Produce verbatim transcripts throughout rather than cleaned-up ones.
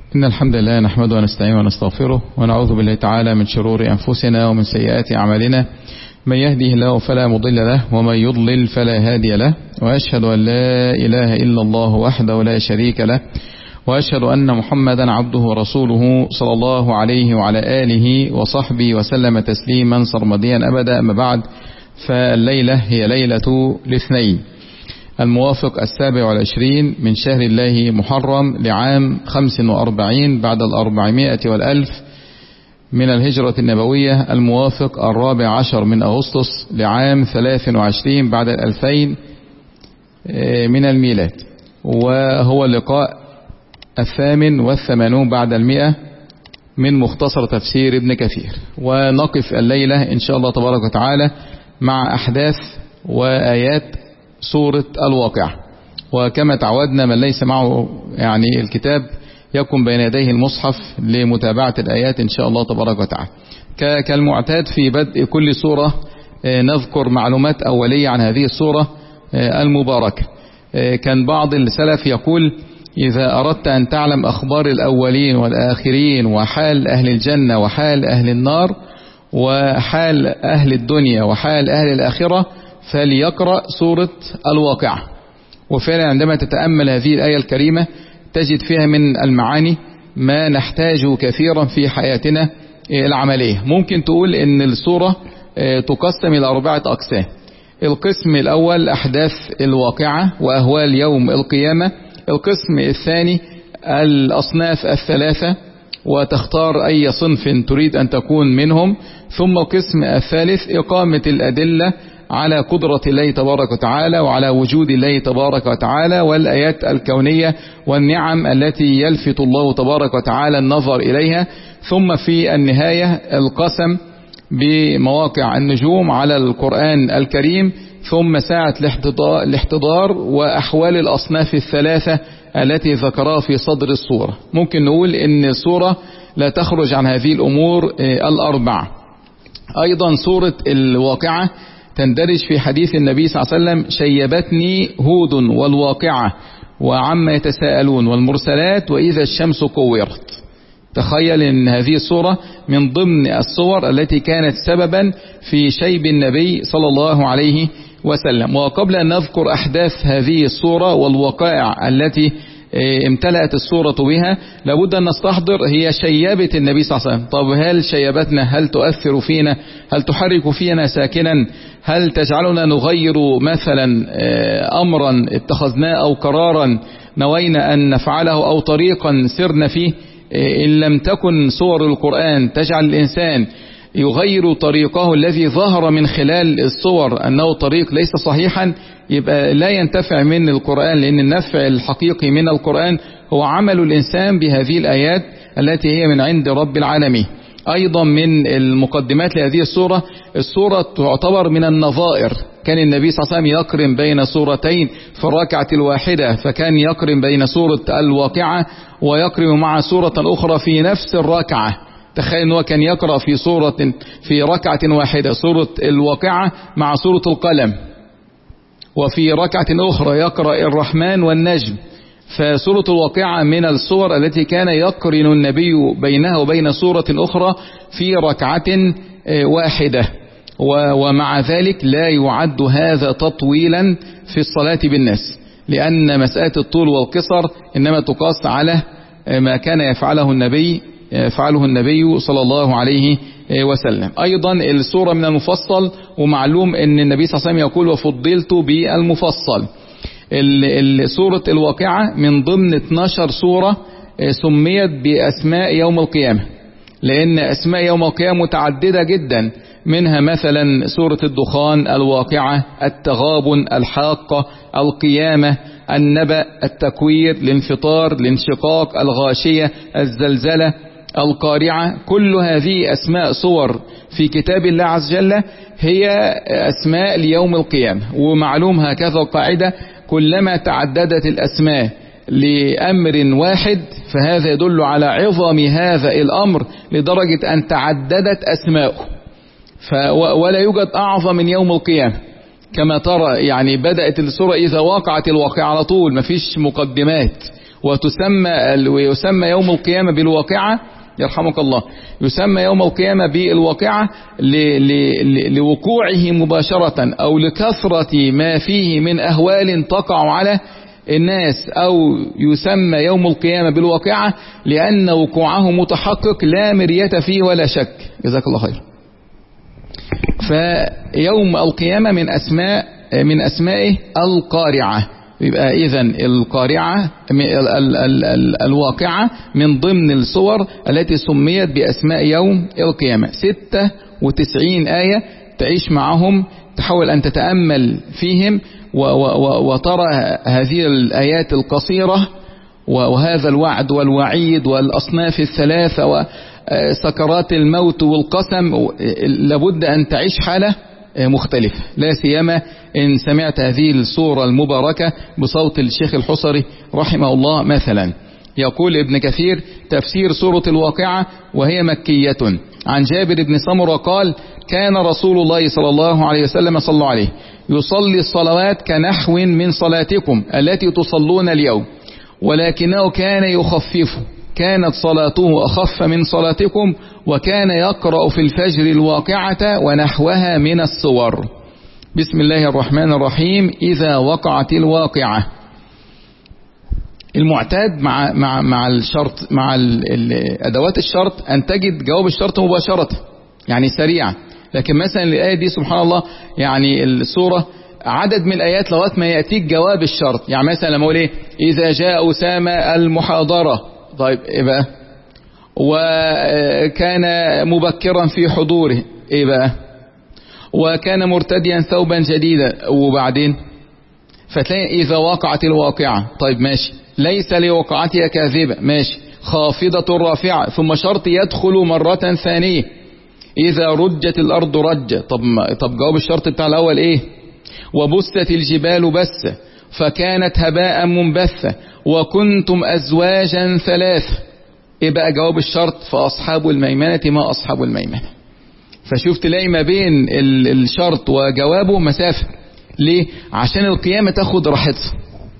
إن الحمد لله نحمده ونستعينه ونستغفره ونعوذ بالله تعالى من شرور أنفسنا ومن سيئات أعمالنا. من يهده الله فلا مضل له ومن يضلل فلا هادي له، وأشهد أن لا إله إلا الله وحده لا شريك له، وأشهد أن محمدا عبده ورسوله صلى الله عليه وعلى آله وصحبه وسلم تسليما سرمديا أبدا. أما بعد، فالليلة هي ليلة الاثنين الموافق السابع والعشرين من شهر الله محرم لعام خمس وأربعين بعد الأربعمائة والألف من الهجرة النبوية، الموافق الرابع عشر من أغسطس لعام ثلاث وعشرين بعد الألفين من الميلاد، وهو اللقاء الثامن والثمانون بعد المئة من مختصر تفسير ابن كثير. ونقف الليلة إن شاء الله تبارك وتعالى مع أحداث وآيات سورة الواقعة. وكما تعودنا، من ليس معه يعني الكتاب يكون بين يديه المصحف لمتابعة الآيات إن شاء الله تبارك وتعالى. كالمعتاد في بدء كل سورة نذكر معلومات أولية عن هذه السورة المباركة. كان بعض السلف يقول: إذا أردت أن تعلم أخبار الأولين والآخرين وحال أهل الجنة وحال أهل النار وحال أهل الدنيا وحال أهل الآخرة فليقرأ سورة الواقعة. وفعلا عندما تتأمل هذه الآية الكريمة تجد فيها من المعاني ما نحتاجه كثيرا في حياتنا العملية. ممكن تقول إن السورة تقسم إلى أربعة أقسام. القسم الأول أحداث الواقعة وأهوال يوم القيامة. القسم الثاني الأصناف الثلاثة وتختار أي صنف تريد أن تكون منهم. ثم القسم الثالث إقامة الأدلة على قدرة الله تبارك وتعالى وعلى وجود الله تبارك وتعالى والآيات الكونية والنعم التي يلفت الله تبارك وتعالى النظر إليها. ثم في النهاية القسم بمواقع النجوم على القرآن الكريم. ثم ساعة الاحتضار وأحوال الأصناف الثلاثة التي ذكرها في صدر السورة. ممكن نقول إن السورة لا تخرج عن هذه الأمور الأربعة. أيضا سورة الواقعة تندرج في حديث النبي صلى الله عليه وسلم: شيبتني هود والواقعة وعما يتساءلون والمرسلات وإذا الشمس كورت. تخيل أن هذه السورة من ضمن الصور التي كانت سببا في شيب النبي صلى الله عليه وسلم. وقبل أن نذكر أحداث هذه السورة والوقائع التي امتلأت السورة بها، لابد أن نستحضر هي شيبة النبي صلى الله عليه وسلم. طب هل شيبتنا؟ هل تؤثر فينا؟ هل تحرك فينا ساكنا؟ هل تجعلنا نغير مثلا أمرا اتخذناه أو قرارا نوينا أن نفعله أو طريقا سرنا فيه؟ إن لم تكن سور القرآن تجعل الإنسان يغير طريقه الذي ظهر من خلال الصور أنه طريق ليس صحيحا، يبقى لا ينتفع من القرآن، لأن النفع الحقيقي من القرآن هو عمل الإنسان بهذه الآيات التي هي من عند رب العالمين. أيضا من المقدمات لهذه السورة، السورة تعتبر من النظائر. كان النبي صلى الله عليه وسلم يقرن بين سورتين في الركعة الواحدة، فكان يقرن بين سورة الواقعة ويقرن مع سورة أخرى في نفس الركعة. تخيل أنه كان يقرأ في سورة في ركعة واحدة سورة الواقعة مع سورة القلم، وفي ركعة أخرى يقرأ الرحمن والنجم. فسورة الواقعة من السور التي كان يقرن النبي بينها وبين سورة أخرى في ركعة واحدة، ومع ذلك لا يعد هذا تطويلا في الصلاة بالناس، لأن مسألة الطول والقصر إنما تقاس على ما كان يفعله النبي يفعله النبي صلى الله عليه وسلم. أيضا السورة من المفصل، ومعلوم أن النبي صلى الله عليه وسلم يقول: وفضلت بالمفصل. سورة الواقعة من ضمن اثناشر سورة سميت بأسماء يوم القيامة، لأن أسماء يوم القيامة متعددة جدا، منها مثلا سورة الدخان، الواقعة، التغابن، الحاقة، القيامة، النبأ، التكوير، الانفطار، الانشقاق، الغاشية، الزلزلة، القارعة. كل هذه أسماء صور في كتاب الله عز وجل هي أسماء ليوم القيامة. ومعلوم هكذا القاعدة: كلما تعددت الأسماء لأمر واحد فهذا يدل على عظم هذا الأمر لدرجة أن تعددت أسماؤه. ولا يوجد أعظم من يوم القيامة. كما ترى يعني بدأت السورة إذا وقعت الواقعة على طول، مفيش مقدمات، وتسمى ويسمى يوم القيامة بالواقعة، يرحمك الله، يسمى يوم القيامة بالواقعة لوقوعه مباشرة أو لكثرة ما فيه من أهوال تقع على الناس، أو يسمى يوم القيامة بالواقعة لأن وقوعه متحقق لا مرية فيه ولا شك. جزاك الله خير. فيوم القيامة من أسماء من أسمائه القارعة، يبقى إذن القارعة ال ال ال ال الواقعة من ضمن الصور التي سميت بأسماء يوم القيامة. ستة وتسعين آية تعيش معهم، تحاول أن تتأمل فيهم وترى هذه الآيات القصيرة وهذا الوعد والوعيد والأصناف الثلاثة وسكرات الموت والقسم. لابد أن تعيش حالة مختلفة، لا سيما إن سمعت هذه السورة المباركة بصوت الشيخ الحصري رحمه الله. مثلا يقول ابن كثير تفسير سورة الواقعة وهي مكية عن جابر بن سمرة قال: كان رسول الله صلى الله عليه وسلم صلى الله عليه يصلي الصلوات كنحو من صلاتكم التي تصلون اليوم، ولكنه كان يخفف، كانت صلاته أخف من صلاتكم، وكان يقرأ في الفجر الواقعة ونحوها من السور. بسم الله الرحمن الرحيم. إذا وقعت الواقعة. المعتاد مع مع مع الشرط مع أدوات الشرط أن تجد جواب الشرط مباشرة، يعني سريعا. لكن مثلا الآية دي سبحان الله، يعني السورة عدد من الآيات لغاية ما يأتيك جواب الشرط. يعني مثلا لما أقول إيه: إذا جاء أسامة المحاضرة، طيب إيه بقى؟ وكان مبكرا في حضوره، إيه بقى؟ وكان مرتديا ثوبا جديدا، وبعدين فتلاقي إذا وقعت الواقعة، طيب ماشي، ليس لوقعتها كاذبة، ماشي، خافضة رافعة، ثم شرط يدخل مرة ثانية، إذا رجت الأرض رجة. طب طب جواب الشرط بتاع الأول إيه؟ وبست الجبال بسة فكانت هباء منبثة وكنتم أزواجا ثلاثة. إيه بقى جواب الشرط؟ فأصحاب الميمنة ما أصحاب الميمنة. فشوف تلاقي ما بين الشرط وجوابه مسافة. ليه؟ عشان القيامة تاخد راحتها،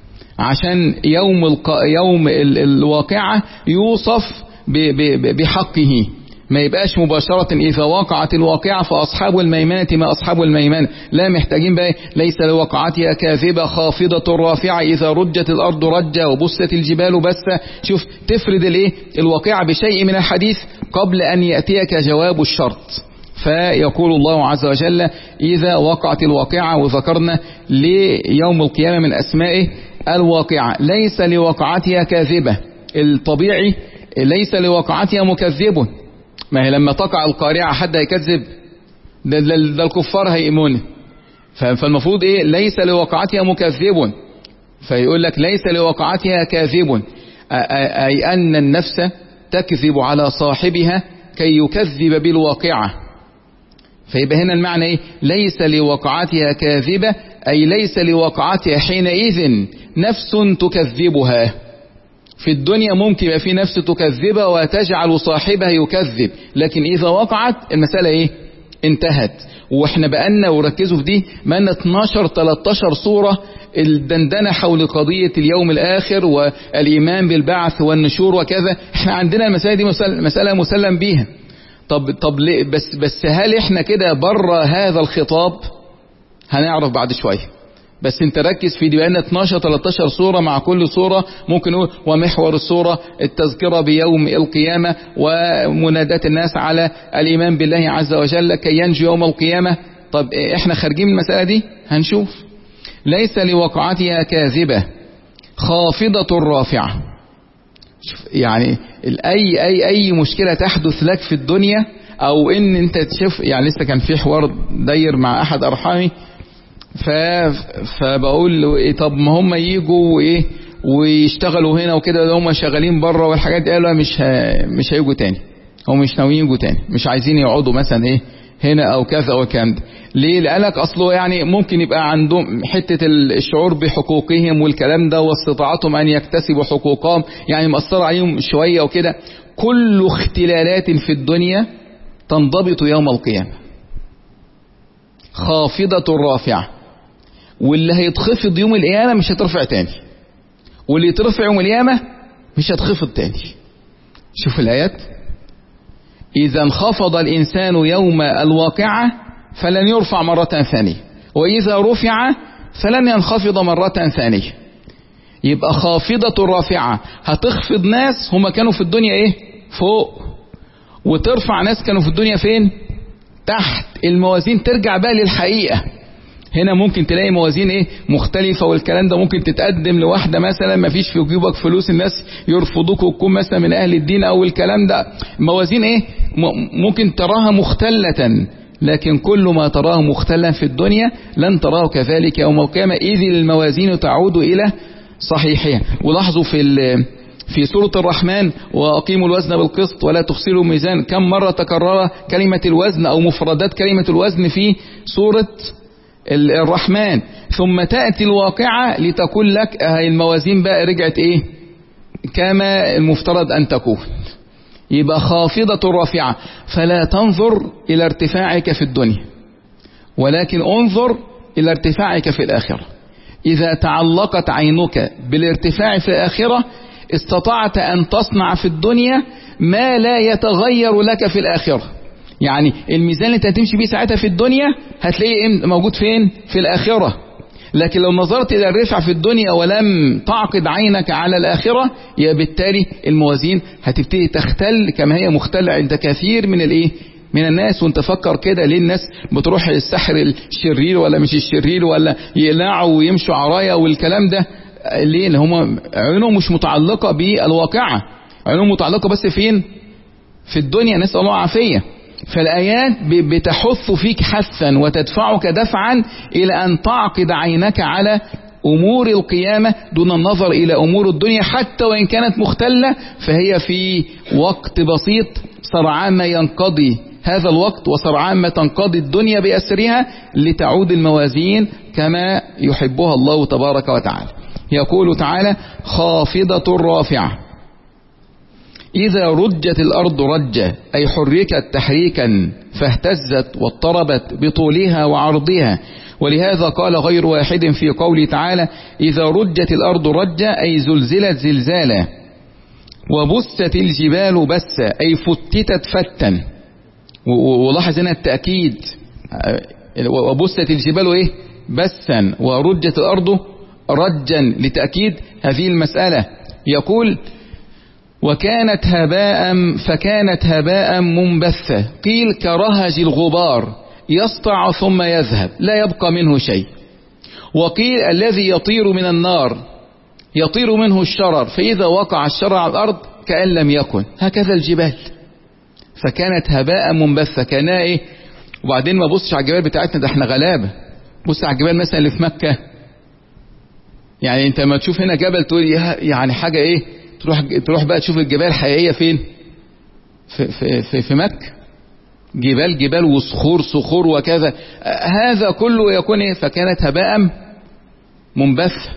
عشان يوم الق... يوم ال... الواقعة يوصف ب... ب... بحقه، ما يبقاش مباشرة إذا وقعت الواقعة فأصحاب الميمنة ما أصحاب الميمنة. لا، محتاجين بقى ليس لوقعتها كاذبة خافضة رافعة إذا رجت الأرض رجة وبست الجبال بسة. شوف تفرد الإيه الواقعة بشيء من الحديث قبل أن يأتيك جواب الشرط. فيقول الله عز وجل: إذا وقعت الواقعة. وذكرنا ليوم القيامة من أسمائه الواقعة، ليس لوقعتها كاذبة. الطبيعي ليس لوقعتها مكذب، ما هي لما تقع القارعة حد هيكذب؟ ده, ده, ده الكفار هيئمون. فالمفروض ايه؟ ليس لوقعتها مكذب، فيقول لك ليس لوقعتها كاذب، اي ان النفس تكذب على صاحبها كي يكذب بالواقعة. فيبقى هنا المعنى ايه؟ ليس لوقعتها كاذبة، اي ليس لوقعتها حينئذ نفس تكذبها. في الدنيا ممكن يبقى في نفس تكذبها وتجعل صاحبها يكذب، لكن إذا وقعت المسألة إيه؟ انتهت. وإحنا بقالنا وركزوا في دي بقالنا اتناشر تلتاشر صورة الدندنة حول قضية اليوم الآخر والإيمان بالبعث والنشور وكذا. إحنا عندنا المسألة دي مسألة مسلم بيها. طب طب ليه؟ بس بس هل إحنا كده بره هذا الخطاب؟ هنعرف بعد شوية. بس انت ركز في دي، بقى اتناشر تلتاشر صورة، مع كل صورة ممكن نقول ومحور الصورة التذكرة بيوم القيامة ومنادات الناس على الإيمان بالله عز وجل كي ينجو يوم القيامة. طب احنا خارجين من المسألة دي هنشوف. ليس لوقعتها كاذبة خافضة رافعة. يعني أي أي أي مشكلة تحدث لك في الدنيا، أو إن أنت تشوف، يعني لسه كان في حوار داير مع أحد أرحامي، ف... فبقول له إيه، طب ما هم ييجوا وايه ويشتغلوا هنا وكده، هم شغالين بره والحاجات دي. قالوا مش ه... مش هيجوا تاني، هم مش ناويين يجوا تاني، مش عايزين يقعدوا مثلا ايه هنا او كذا او الكلام ده. ليه؟ لقالك اصله يعني ممكن يبقى عندهم حتة الشعور بحقوقهم والكلام ده واستطاعتهم ان يكتسبوا حقوقهم، يعني مأثر عليهم شوية وكده. كل اختلالات في الدنيا تنضبط يوم القيامة. خافضة رافعة، واللي هيتخفض يوم القيامة مش هترفع تاني. واللي يترفع يوم القيامة مش هتخفض تاني. شوف الآيات: إذا انخفض الإنسان يوم الواقعة فلن يرفع مرة ثانية، وإذا رفع فلن ينخفض مرة ثانية. يبقى خافضة رافعة هتخفض ناس هما كانوا في الدنيا ايه فوق، وترفع ناس كانوا في الدنيا فين تحت. الموازين ترجع بقى للحقيقة. هنا ممكن تلاقي موازين ايه مختلفة، والكلام ده ممكن تتقدم لواحدة مثلا ما فيش في جيبك فلوس، الناس يرفضوك وتكون مثلا من اهل الدين او الكلام ده. موازين ايه ممكن تراها مختلة، لكن كل ما تراه مختلا في الدنيا لن تراه كذلك يوم القيامة، إذ الموازين تعود إلى صحيحها. ولاحظوا في في سورة الرحمن: وأقيموا الوزن بالقسط ولا تخسروا الميزان. كم مرة تكرر كلمة الوزن أو مفردات كلمة الوزن في سورة الرحمن؟ ثم تأتي الواقعة لتقول لك الموازين بقى رجعت إيه كما المفترض أن تكون. يبقى خافضة رافعة، فلا تنظر إلى ارتفاعك في الدنيا، ولكن انظر إلى ارتفاعك في الآخرة. إذا تعلقت عينك بالارتفاع في الآخرة استطعت أن تصنع في الدنيا ما لا يتغير لك في الآخرة. يعني الميزان اللي انت هتمشي بيه ساعتها في الدنيا هتلاقيه موجود فين؟ في الآخرة. لكن لو نظرت إلى الرفع في الدنيا ولم تعقد عينك على الآخرة، يبقى بالتالي الموازين هتبتدي تختل كما هي مختلة عند كثير من الايه من الناس. وانت فكر كده، ليه الناس بتروح السحر الشرير ولا مش الشرير، ولا يقلعوا ويمشوا عرايا والكلام ده؟ ليه؟ اللي هم عينهم مش متعلقة بالواقعة، عينهم متعلقة بس فين؟ في الدنيا، نسأل الله العافية. فالآيات بتحث فيك حثا وتدفعك دفعا إلى أن تعقد عينك على أمور القيامة دون النظر إلى أمور الدنيا، حتى وإن كانت مختلة فهي في وقت بسيط سرعان ما ينقضي هذا الوقت، وسرعان ما تنقضي الدنيا بأسرها لتعود الموازين كما يحبها الله تبارك وتعالى. يقول تعالى: خافضة رافعة إذا رجت الأرض رجة، أي حركت تحريكا فاهتزت واضطربت بطولها وعرضها. ولهذا قال غير واحد في قوله تعالى: إذا رجت الأرض رجة، أي زلزلت زلزالا. وبست الجبال بسا، أي فتتت فتا. ولاحظ هنا التأكيد: وبست الجبال إيه بسا، ورجت الأرض رجا، لتأكيد هذه المسألة. يقول: وكانت هباء فكانت هباء منبثة. قيل: كرهج الغبار يسطع ثم يذهب لا يبقى منه شيء. وقيل: الذي يطير من النار يطير منه الشرر، فإذا وقع الشرر على الأرض كأن لم يكن. هكذا الجبال، فكانت هباء منبثة. كان ايه؟ وبعدين ما بصش على الجبال بتاعتنا، ده احنا غلابة. بص على الجبال مثلا اللي في مكة. يعني انت ما تشوف هنا جبل تقول يعني حاجة ايه، تروح تروح بقى تشوف الجبال الحقيقية فين؟ في في في, في مكة. جبال جبال وصخور صخور وكذا. هذا كله يكون ايه؟ فكانت هباء منبثة.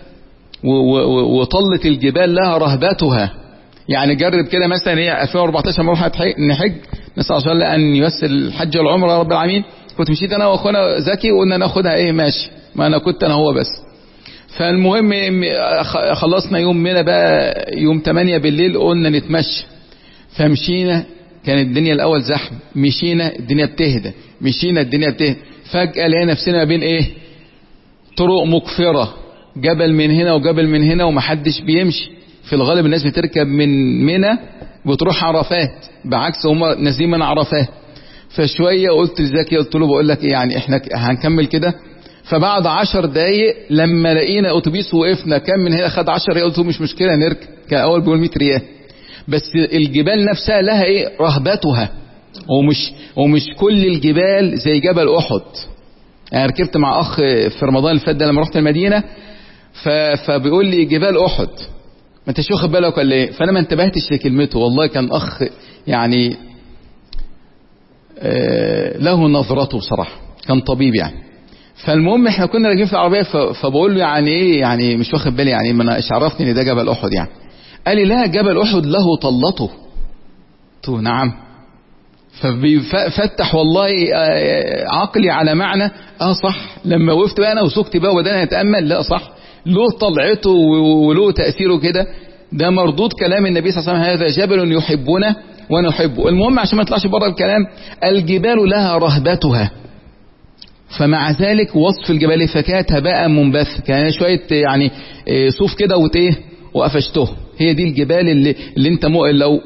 وطلت الجبال لها رهبتها. يعني جرب كده مثلا ايه ألفين وأربعتاشر لما رحت نحج، نسأل الله جل ان ييسر الحج والعمره رب العالمين. كنت مشيت انا واخونا زكي وقلنا ناخدها ايه ماشي، ما انا كنت انا هو بس. فالمهم خلصنا يوم منى بقى يوم تمانية بالليل، قلنا نتمشى. فمشينا، كان الدنيا الاول زحمه، مشينا الدنيا بتهدى، مشينا الدنيا بتهدى. فجأة لقينا نفسنا بين ايه طرق مقفرة، جبل من هنا وجبل من هنا ومحدش بيمشي. في الغالب الناس بتركب من منى بتروح عرفات، بعكس هما نازلين من عرفات. فشوية قلت لزكي، قلت له بقول لك ايه يعني احنا هنكمل كده. فبعد عشر دقايق لما لقينا اتوبيس وقفنا كان من هنا خد عشر ريال، قلت له مش مشكلة نركب. كان اول بيقول مية ريال. بس الجبال نفسها لها ايه رهبتها، ومش ومش كل الجبال زي جبل احد. انا ركبت مع اخ في رمضان اللي فات ده لما رحت المدينة، فبيقول لي جبال احد ما انتش واخد بالك ولا ايه؟ فانا ما انتبهتش لكلمته. والله كان اخ يعني آه له نظرته بصراحه، كان طبيب يعني. فالمهم احنا كنا راكبين في العربيه، فبقول له يعني ايه يعني مش واخد بالي، يعني ما انا ايش عرفني ان ده جبل احد يعني. قال لي لا، جبل احد له طلته. قلت له نعم. فبيفتح والله عقلي على معنى اه صح. لما وقفت بقى انا وسكت بقى وبدأنا نتامل، لا صح له طلعته وله تأثيره كده. ده مردود كلام النبي صلى الله عليه وسلم: هذا جبل يحبنا ونحبه. المهم عشان ما نطلعش بره الكلام، الجبال لها رهبتها، فمع ذلك وصف الجبال فكانت هباء منبث، كان شوية يعني صوف كده وتيه وقفشته. هي دي الجبال اللي, اللي انت لو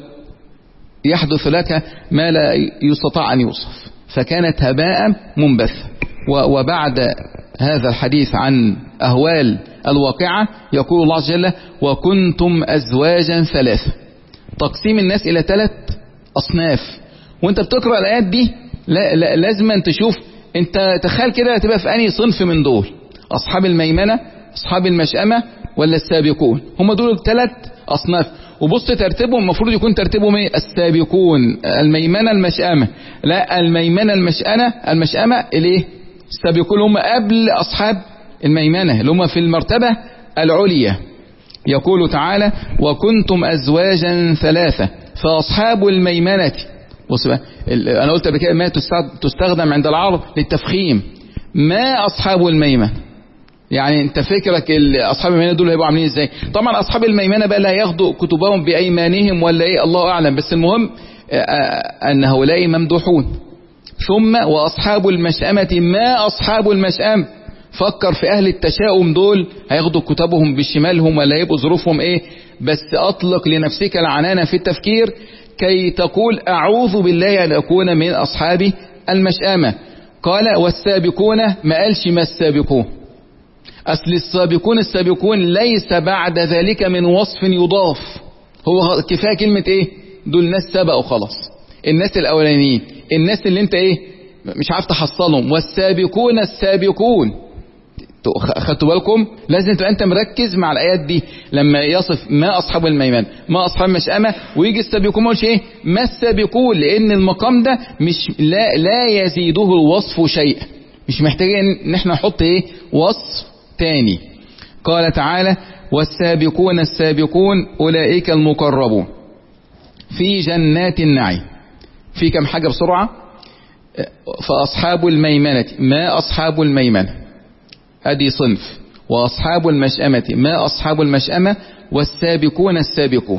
يحدث لك ما لا يستطاع أن يوصف، فكانت هباء منبث. وبعد هذا الحديث عن أهوال الواقعة يقول الله عز وجل: وكنتم أزواجا ثلاثة. تقسيم الناس إلى ثلاث أصناف. وانت بتقرأ الآيات دي لا لا لازم أن تشوف انت تخيل كده هتبقى في أي صنف من دول: أصحاب الميمنة، أصحاب المشأمة، ولا السابقون. هم دول الثلاث أصناف. وبص ترتيبهم المفروض يكون ترتيبهم ايه؟ السابقون، الميمنة، المشأمة. لا، الميمنة، المشأمة، المشأمة الايه؟ السابقون هم قبل أصحاب الميمنة، اللي هم في المرتبة العليا. يقول تعالى: وكنتم أزواجا ثلاثة فأصحاب الميمنة. بص بقى، أنا قلت قبل كده ما تستخدم عند العرب للتفخيم. ما أصحاب الميمنة؟ يعني انت فكرك اصحاب الميمنه دول هيبقوا عاملين ازاي؟ طبعا اصحاب الميمنه بقى لا ياخدوا كتبهم بايمانهم ولا ايه، الله اعلم، بس المهم ان هؤلاء ممدوحون. ثم واصحاب المشأمه ما اصحاب المشأمه. فكر في اهل التشاؤم دول هياخدوا كتبهم بشمالهم ولا يبقوا ظروفهم ايه؟ بس اطلق لنفسك العنانه في التفكير كي تقول اعوذ بالله ان اكون من اصحاب المشأمه. قال: والسابقون، ما قالش ما السابقون. أصل السابقون السابقون ليس بعد ذلك من وصف يضاف، هو كفاية كلمة ايه؟ دول ناس سبقوا خلاص، الناس الأولانيين، الناس اللي انت ايه مش عارف تحصلهم. والسابقون السابقون، خدتوا بالكم؟ لازم تبقى انت مركز مع الآيات دي لما يصف ما أصحاب الميمنة ما أصحاب المشأمة، ويجي السابقون ما يقولش ايه ما السابقون، لأن المقام ده مش لا, لا يزيده الوصف شيء، مش محتاجين ان احنا نحط ايه وصف تاني. قال تعالى: والسابقون السابقون أولئك المقربون في جنات النعيم. في كم حاجة بسرعة؟ فأصحاب الميمنة ما أصحاب الميمنة، أدي صنف. وأصحاب المشأمة ما أصحاب المشأمة، والسابقون السابقون.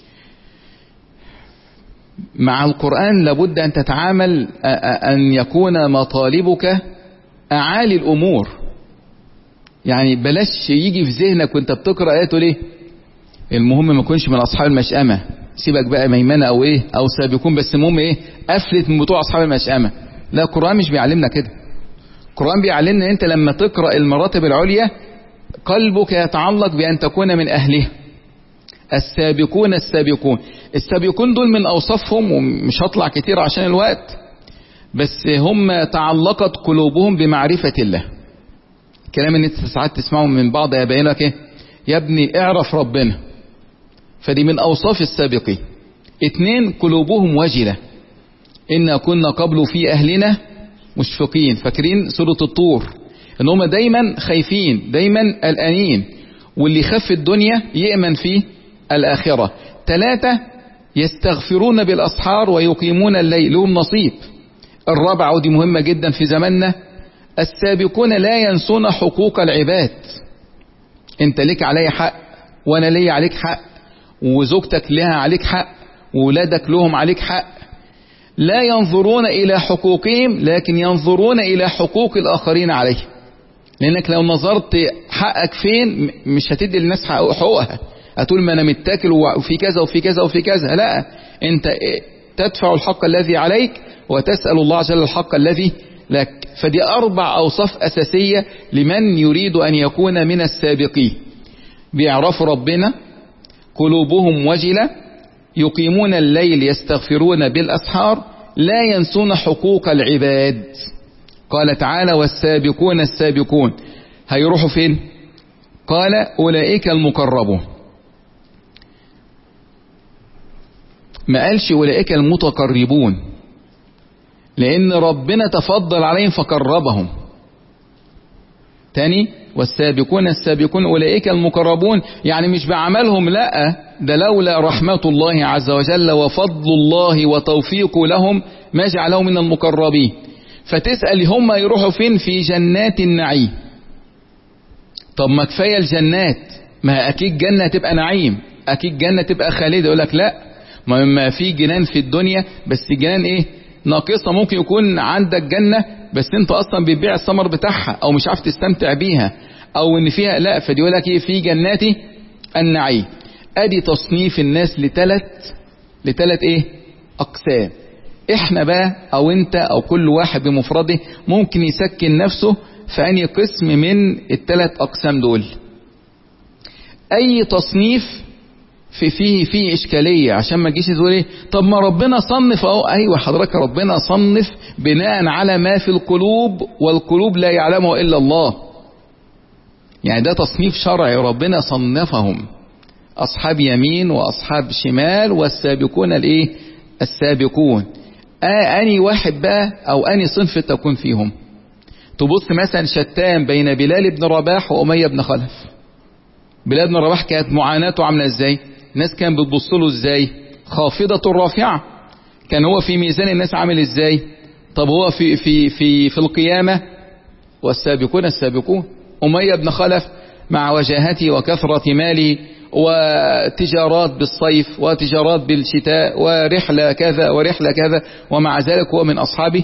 مع القرآن لابد أن تتعامل أن يكون مطالبك أعالي الأمور. يعني بلاش يجي في ذهنك وانت بتقرأ آياته ليه المهم ما يكونش من أصحاب المشأمة، سيبك بقى ميمنة أو إيه أو سابقون، بس المهم إيه أفلت من بتوع أصحاب المشأمة. لا، القرآن مش بيعلمنا كده. القرآن بيعلمنا أنت لما تقرأ المراتب العليا قلبك يتعلق بأن تكون من أهله. السابقون السابقون السابقون دول من أوصافهم، ومش هطلع كتير عشان الوقت، بس هم تعلقت قلوبهم بمعرفة الله. كلام ان انت ساعات تسمعه من بعض يبين لك ايه يا ابني اعرف ربنا، فدي من اوصاف السابقين. اتنين، قلوبهم وجلة، إنا كنا قبل في أهلنا مشفقين. فاكرين سورة الطور ان هم دايما خايفين، دايما قلقانين، واللي يخاف الدنيا يأمن في الآخرة. ثلاثة، يستغفرون بالأسحار ويقيمون الليل، لهم نصيب. الرابعة ودي مهمة جدا في زماننا: السابقون لا ينسون حقوق العباد. انت ليك علي حق، وانا لي عليك حق، وزوجتك لها عليك حق، وولادك لهم عليك حق. لا ينظرون الى حقوقهم، لكن ينظرون الى حقوق الاخرين عليه. لانك لو نظرت حقك فين مش هتدي للناس حقوقها، هتقول ما انا متاكل وفي كذا وفي كذا وفي كذا. لا، انت تدفع الحق الذي عليك وتسأل الله عز وجل الحق الذي لك. فدي أربع أوصاف أساسية لمن يريد أن يكون من السابقين: بيعرفوا ربنا، قلوبهم وجلة، يقيمون الليل، يستغفرون بالأسحار، لا ينسون حقوق العباد. قال تعالى: والسابقون السابقون هيروحوا فين؟ قال: أولئك المقربون. ما قالش أولئك المتقربون، لأن ربنا تفضل عليهم فقربهم. تاني: والسابقون السابقون أولئك المقربون، يعني مش بعملهم، لا، ده لولا رحمة الله عز وجل وفضل الله وتوفيقه لهم ما جعلهم من المقربين. فتسأل هم يروحوا فين؟ في جنات النعيم. طب ما كفاية الجنات، ما اكيد جنة تبقى نعيم، اكيد جنة تبقى خالدة. يقول لك لا، ما في جنان في الدنيا بس جنان ايه ناقصة. ممكن يكون عندك جنة بس انت اصلا بتبيع الثمر بتاعها او مش عارف تستمتع بيها، او ان فيها لا. فدي يقول لك ايه في جنات النعيم. ادي تصنيف الناس لثلاث لثلاث ايه اقسام. احنا بقى او انت او كل واحد بمفرده ممكن يسكن نفسه في انهي قسم من الثلاث اقسام دول. اي تصنيف في فيه فيه اشكاليه، عشان ما تجيش تقول ايه طب ما ربنا صنف اهو. ايوه حضرتك، ربنا صنف بناء على ما في القلوب، والقلوب لا يعلمه الا الله. يعني ده تصنيف شرعي، ربنا صنفهم اصحاب يمين واصحاب شمال والسابقون الايه السابقون. آه اني واحد بقى او اني صنف تكون فيهم. تبص مثلا شتان بين بلال بن رباح واميه بن خلف. بلال بن رباح كانت معاناته عامله ازاي؟ الناس كانت بتبص له ازاي؟ خافضة رافعة. كان هو في ميزان الناس عامل ازاي؟ طب هو في في في في القيامة والسابقون السابقون. أمية بن خلف مع وجاهته وكثرة ماله وتجارات بالصيف وتجارات بالشتاء ورحلة كذا ورحلة كذا، ومع ذلك هو من أصحابه.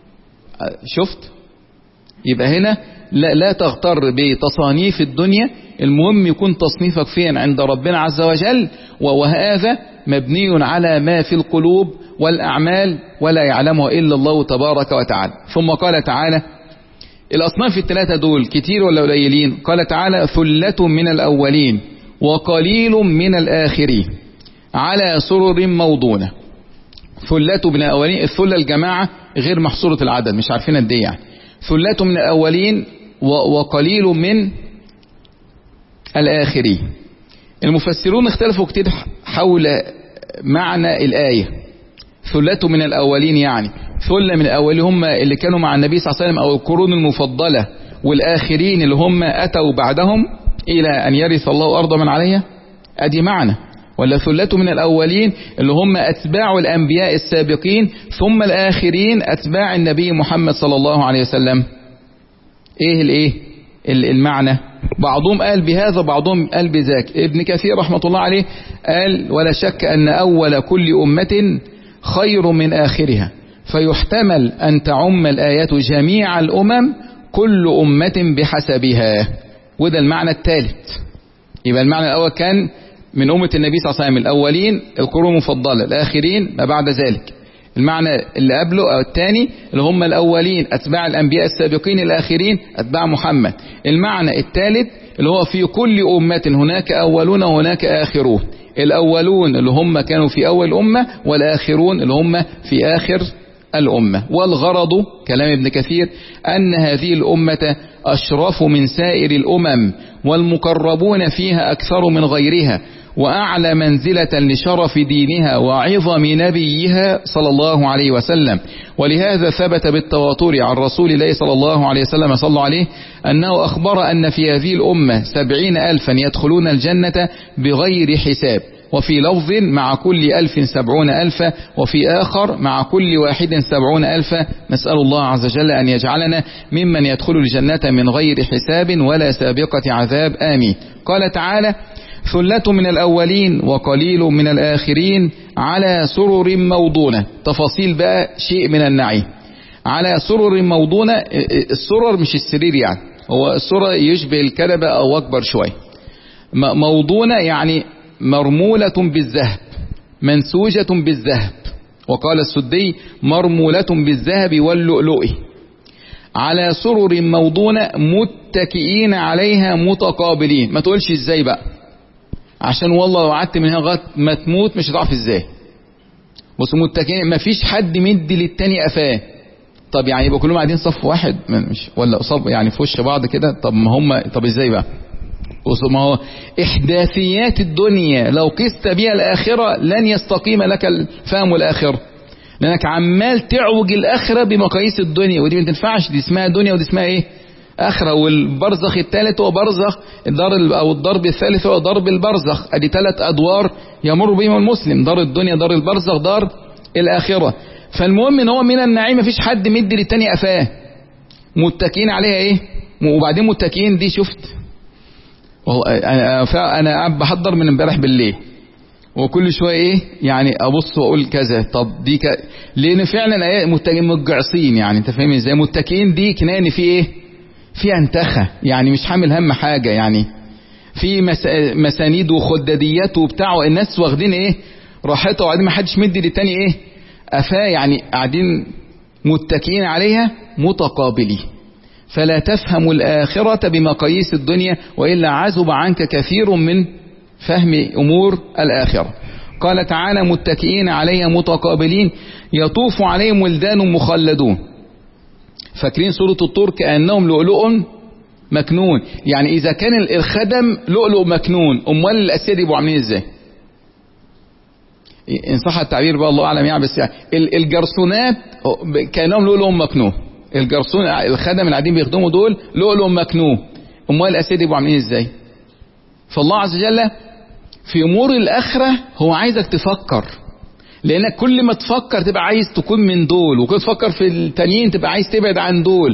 شفت؟ يبقى هنا لا, لا تغتر بتصانيف الدنيا، المهم يكون تصنيفك فين عند ربنا عز وجل، وهذا مبني على ما في القلوب والأعمال ولا يعلمه إلا الله تبارك وتعالى. ثم قال تعالى الأصناف الثلاثة دول كتير ولا قليلين؟ قال تعالى ثلة من الأولين وقليل من الآخرين على سرر موضونة. ثلة من الأولين، الثلة الجماعة غير محصورة العدد، مش عارفين قد ايه يعني. ثلة من الأولين وقليل من الآخرين. المفسرون اختلفوا كتير حول معنى الآية. ثلة من الأولين يعني ثلة من الأولين هم اللي كانوا مع النبي صلى الله عليه وسلم أو القرون المفضلة، والآخرين اللي هم أتوا بعدهم إلى أن يرث الله أرض من عليها. أدي معنى. ولا ثلة من الأولين اللي هم أتباع الأنبياء السابقين، ثم الآخرين أتباع النبي محمد صلى الله عليه وسلم. إيه الإيه المعنى؟ بعضهم قال بهذا بعضهم قال بذاك. ابن كثير رحمة الله عليه قال ولا شك أن أول كل أمة خير من آخرها، فيحتمل أن تعم الآيات جميع الأمم كل أمة بحسبها. وده المعنى الثالث. يبقى المعنى الأول كان من أمة النبي صلى الله عليه وسلم الأولين القرون المفضلة، الآخرين ما بعد ذلك. المعنى اللي قبله أو الثاني اللي هم الأولين أتباع الأنبياء السابقين، الآخرين أتباع محمد. المعنى الثالث اللي هو في كل أمة هناك أولون وهناك آخرون. الأولون اللي هم كانوا في أول الأمة، والآخرون اللي هم في آخر الأمة. والغرض كلام ابن كثير أن هذه الأمة أشرف من سائر الأمم، والمقربون فيها أكثر من غيرها، وأعلى منزلة لشرف دينها وعظم نبيها صلى الله عليه وسلم. ولهذا ثبت بالتواتر عن رسول الله صلى الله عليه وسلم صلى الله عليه أنه أخبر أن في هذه الأمة سبعين ألفا يدخلون الجنة بغير حساب، وفي لفظ مع كل ألف سبعون ألفا، وفي آخر مع كل واحد سبعون ألفا. نسأل الله عز وجل أن يجعلنا ممن يدخل الجنة من غير حساب ولا سابقة عذاب، آمين. قال تعالى ثلة من الأولين وقليل من الآخرين على سرر موضونة. تفاصيل بقى شيء من النعيم. على سرر موضونة، السرر مش السرير يعني، هو السرر يشبه الكنبة أو أكبر شوي. موضونة يعني مرمولة بالذهب، منسوجة بالذهب. وقال السدي مرمولة بالذهب واللؤلؤ. على سرر موضونة متكئين عليها متقابلين. ما تقولش ازاي بقى، عشان والله لو قعدت من هنا لغايه ما تموت مش هتعرف ازاي. بص متكئين، ما فيش حد مدي للتاني قفاه. طب يعني يبقى كلهم قاعدين صف واحد مش ولا قصاد يعني في وش بعض كده؟ طب ما هم طب ازاي بقى؟ ما هو إحداثيات الدنيا لو قست بها الآخرة لن يستقيم لك الفهم الآخرة، لأنك عمال تعوج الآخرة بمقاييس الدنيا، ودي ما تنفعش. دي اسمها دنيا ودي اسمها إيه؟ آخرة. والبرزخ الثالث هو برزخ الدار أو الضرب الثالث هو ضرب البرزخ. أدي ثلاث أدوار يمر بهم المسلم: دار الدنيا، دار البرزخ، دار الآخرة. فالمهم إن هو من النعيم مفيش حد مدي للتاني قفاه، متكئين عليها إيه؟ وبعدين متكئين دي شفت انا انا قاعد بحضر من امبارح بالليل، وكل شويه ايه يعني ابص واقول كذا، طب دي ك... لان فعلا ايه متجعصين، يعني انت فاهم ازاي، متكئين دي كنايه ان في ايه، في انتخه، يعني مش حامل هم حاجه، يعني في مس... مسانيد وخداديات وبتاع، والناس واخدين ايه راحتها، وقاعدين ما حدش مدي للتاني ايه قفاه، يعني قاعدين متكئين عليها متقابلين. فلا تفهم الآخرة بمقاييس الدنيا، وإلا عزب عنك كثير من فهم أمور الآخرة. قال تعالى متكئين عليها متقابلين يطوف عليهم ولدان مخلدون. فاكرين سورة الطور كأنهم لؤلؤ مكنون، يعني إذا كان الخدم لؤلؤ مكنون، أموال الأسياد يبقوا عاملين إزاي؟ إن صح التعبير بقى الله أعلم، يعني بس يعني الجرسونات كأنهم لؤلؤ مكنون، الجرسون الخدم اللي قاعدين بيخدموا دول لؤلؤ مكنون، اموال الاسياد يبقوا عاملين ازاي؟ فالله عز وجل في امور الاخره هو عايزك تفكر، لانك كل ما تفكر تبقى عايز تكون من دول، وكل تفكر في التانيين تبقى عايز تبعد عن دول.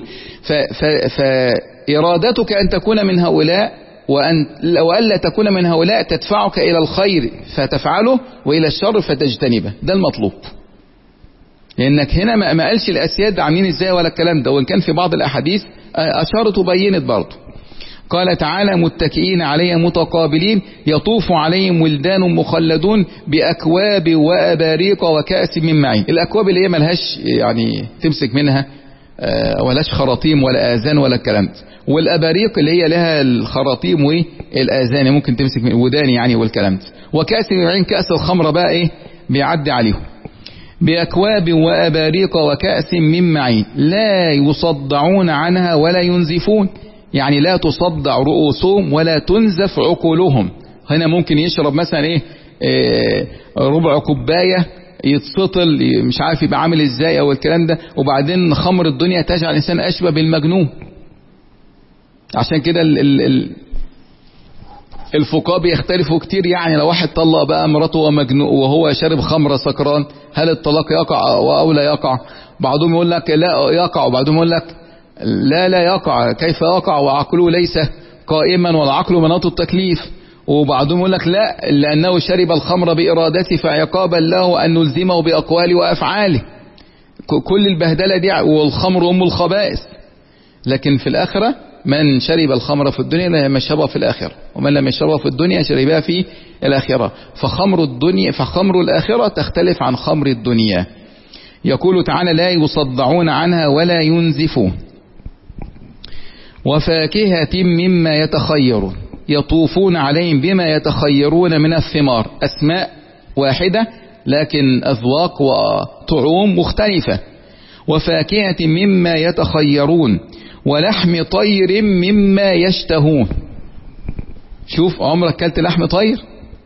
فارادتك ان تكون من هؤلاء، وان والا تكون من هؤلاء تدفعك الى الخير فتفعله، والى الشر فتجتنبه. ده المطلوب، لانك هنا ما قالش الاسياد عاملين ازاي ولا الكلام ده، وان كان في بعض الاحاديث اشارت وبينت برضه. قال تعالى متكئين عليها متقابلين يطوف عليهم ولدان مخلدون باكواب واباريق وكأس من معين. الاكواب اللي هي ملهاش يعني تمسك منها ولاش خراطيم ولا اذان ولا الكلام ده، والاباريق اللي هي لها الخراطيم والاذان ممكن تمسك من ودان يعني والكلام ده، وكأس من معين كأس الخمره بقى ايه بيعدي عليهم. بأكواب وأباريق وكأس من معين لا يصدعون عنها ولا ينزفون، يعني لا تصدع رؤوسهم ولا تنزف عقولهم. هنا ممكن يشرب مثلا ايه, إيه ربع كوباية يتسطل مش عارف يبقى عامل ازاي او الكلام ده، وبعدين خمر الدنيا تجعل الانسان اشبه بالمجنون. عشان كده ال ال ال الفقهاء بيختلفوا كتير، يعني لو واحد طلق بقى مراته وهو شارب خمرة سكران، هل الطلاق يقع او لا يقع؟ بعضهم يقول لك لا يقع، وبعضهم يقول لك لا لا يقع، كيف يقع وعقله ليس قائما والعقل مناط التكليف. وبعضهم يقول لك لا، لأنه شرب الخمر بإرادته فعقابا له أن نلزمه بأقواله وأفعاله. كل البهدلة دي، والخمر أم الخبائث. لكن في الآخرة من شرب الخمر في الدنيا لم يشربها في الآخرة، ومن لم يشربها في الدنيا شربها في الآخرة. فخمر الدنيا فخمر الآخرة تختلف عن خمر الدنيا. يقول تعالى لا يصدعون عنها ولا ينزفون. وفاكهة مما يتخيرون يطوفون عليهم بما يتخيرون من الثمار. أسماء واحدة لكن أذواق وطعوم مختلفة. وفاكهة مما يتخيرون ولحم طير مما يشتهون. شوف عمرك كلت لحم طير؟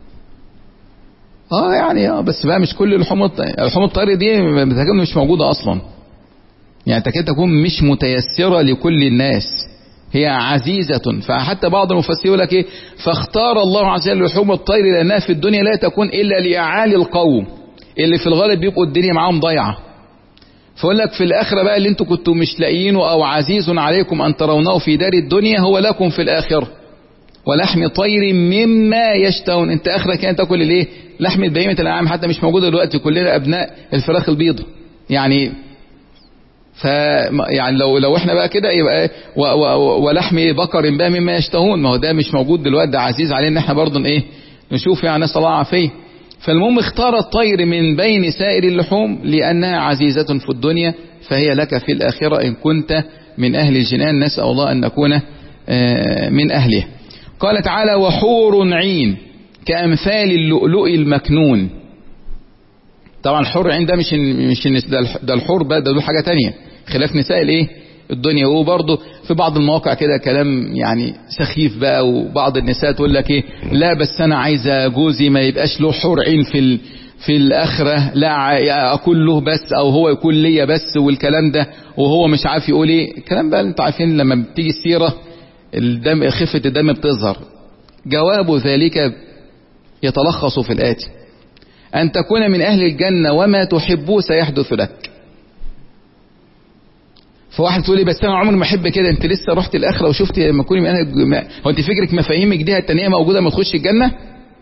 اه يعني اه بس بقى مش كل لحوم الطير، لحوم الطير دي مش موجودة اصلا، يعني تكاد تكون مش متيسرة لكل الناس، هي عزيزة. فحتى بعض المفسرين يقول لك ايه فاختار الله عز وجل لحوم الطير لانها في الدنيا لا تكون الا لاعالي القوم اللي في الغالب بيبقوا الدنيا معاهم ضيعة. فيقول لك في الاخره بقى اللي انتوا كنتوا مش لاقيينه او عزيز عليكم ان ترونه في دار الدنيا هو لكم في الاخره. ولحم طير مما يشتهون. انت اخرك كده تاكل الايه؟ لحم بهيمه الانعام، حتى مش موجوده دلوقتي، كلنا ابناء الفراخ البيضاء يعني. ف يعني لو لو احنا بقى كده يبقى و و ولحم بقر بقى مما يشتهون، ما هو ده مش موجود دلوقتي، ده عزيز علينا احنا برضه ايه نشوف يعني نسال الله العافيه. فالمهم اختار الطير من بين سائر اللحوم لأنها عزيزة في الدنيا، فهي لك في الآخرة إن كنت من أهل الجنان. نسأل الله أن نكون من أهله. قال تعالى وحور عين كأمثال اللؤلؤ المكنون. طبعا الحور عين ده مش مش ده الحور بقى، ده حاجة تانية خلاف نساء الايه الدنيا. وبرضه في بعض المواقع كده كلام يعني سخيف بقى، وبعض النساء تقول لك ايه لا بس انا عايزه جوزي ما يبقاش له حور عين في في الاخره، لا اكون له بس او هو يكون ليا بس، والكلام ده وهو مش عارف يقول ايه الكلام بقى. انتوا عارفين لما بتيجي السيره الدم خفه الدم بتظهر. جواب ذلك يتلخص في الآتي: أن تكون من أهل الجنة وما تحبه سيحدث لك. فواحد تقول لي بس انا عمري ما احب كده. انت لسه رحت الاخره وشفت لما تكوني من اهل، هو انت فكرك مفاهيمك دي التانيه موجوده ما تخش الجنه؟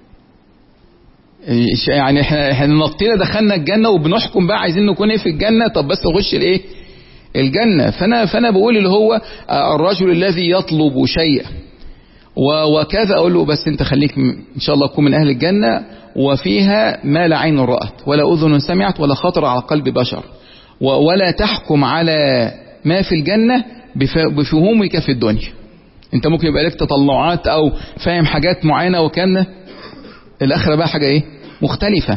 يعني احنا احنا نطينا دخلنا الجنه وبنحكم بقى عايزين نكون ايه في الجنه. طب بس نخش الايه الجنه. فانا فانا بقول اللي هو الرجل الذي يطلب شيئا وكذا اقول له بس انت خليك ان شاء الله تكون من اهل الجنه وفيها ما لا عين رأت ولا اذن سمعت ولا خطر على قلب بشر، ولا تحكم على ما في الجنه بفهومك في الدنيا. انت ممكن يبقى لك تطلعات او فاهم حاجات معينه وكان الاخره بقى حاجه ايه مختلفه.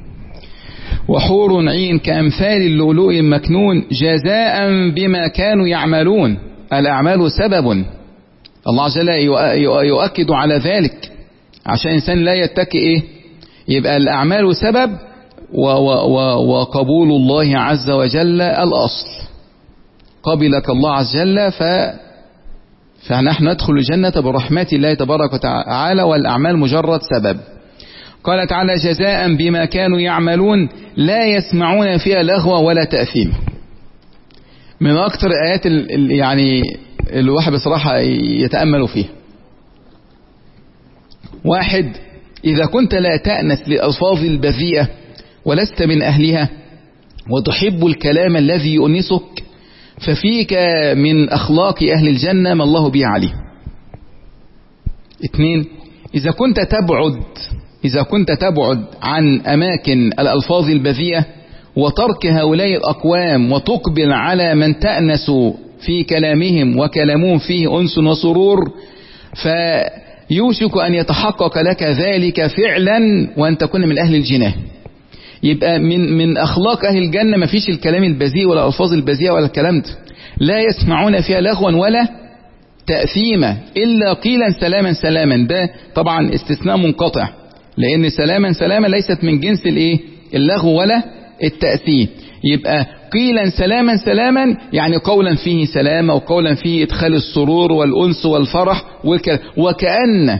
وحور عين كأمثال اللؤلؤ المكنون جزاء بما كانوا يعملون. الأعمال سبب، الله عز وجل يؤكد على ذلك عشان الإنسان لا يتكي إيه يبقى الأعمال سبب و و و وقبول الله عز وجل الأصل. قبلك الله عز وجل ف فنحن ندخل الجنة برحمة الله تبارك وتعالى والأعمال مجرد سبب. قال تعالى جزاء بما كانوا يعملون لا يسمعون فيها لغوا ولا تأثيم. من أكثر الآيات يعني الواحد بصراحة يتأمل فيها. واحد، إذا كنت لا تأنس للألفاظ البذيئة ولست من أهلها وتحب الكلام الذي يؤنسك ففيك من أخلاق أهل الجنة ما الله به عليه. اثنين، إذا كنت تبعد إذا كنت تبعد عن أماكن الألفاظ البذيئة وترك هؤلاء الأقوام وتقبل على من تأنس في كلامهم وكلامهم فيه أنس وسرور فيوشك أن يتحقق لك ذلك فعلا وأن تكون من أهل الجنة. يبقى من من أخلاق أهل الجنة ما فيش الكلام البذيء ولا الألفاظ البذيئة ولا الكلام ده. لا يسمعون فيها لغوا ولا تأثيما إلا قيلا سلاما سلاما. ده طبعا استثناء منقطع لأن سلاما سلاما ليست من جنس الايه اللغو ولا التأثيم. يبقى قيلا سلاما سلاما يعني قولا فيه سلامة وقولا فيه إدخال السرور والأنس والفرح وك... وكأن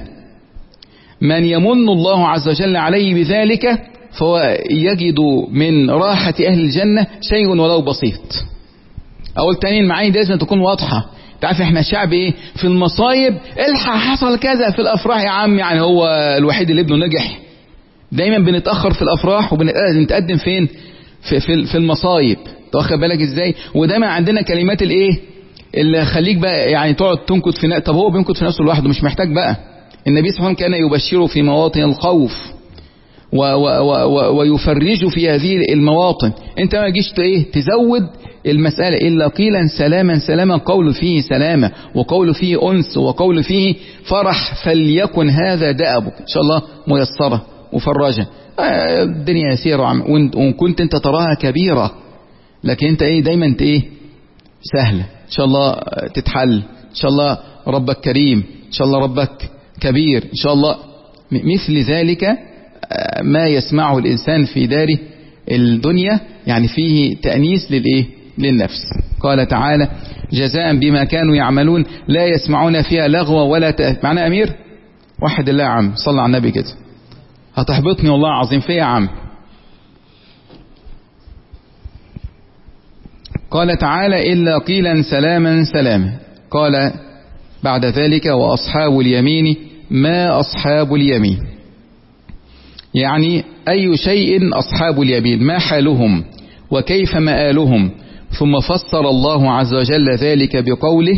من يمن الله عز وجل عليه بذلك فهو يجد من راحة أهل الجنة شيء ولو بسيط. أقول تاني المعاني دي لازم تكون واضحة. تعرف احنا شعب ايه في المصايب الحق حصل كذا، في الافراح يا عم يعني هو الوحيد اللي ابنه نجح. دايما بنتاخر في الافراح وبنتقدم فين في في, في المصايب. واخد بالك ازاي؟ ودايما عندنا كلمات الايه اللي خليك بقى يعني تقعد تنكت في. طب هو بينكت في نفسه لوحده مش محتاج بقى. النبي صلى الله عليه وسلم كان يبشره في مواطن الخوف و و و ويفرج في هذه المواطن. انت ما تجيش ايه تزود المسألة إلا قيلا سلاما سلاما، قول فيه سلامة وقول فيه أنس وقول فيه فرح فليكن هذا دأبك إن شاء الله ميسرة مفرجة. آه الدنيا يسيرة وإن كنت أنت تراها كبيرة لكن أنت إيه دايما أنت إيه سهلة إن شاء الله تتحل. إن شاء الله ربك كريم، إن شاء الله ربك كبير، إن شاء الله مثل ذلك ما يسمعه الإنسان في داره الدنيا يعني فيه تأنيس للإيه للنفس. قال تعالى جزاء بما كانوا يعملون لا يسمعون فيها لغوا ولا تأثيما. معنى أمير واحد الله يا عم صلى على النبي كده هتحبطني والله عظيم فيا يا عم. قال تعالى إلا قيلا سلاما سلاما. قال بعد ذلك وأصحاب اليمين ما أصحاب اليمين، يعني أي شيء أصحاب اليمين ما حالهم وكيف مآلهم. ثم فسر الله عز وجل ذلك بقوله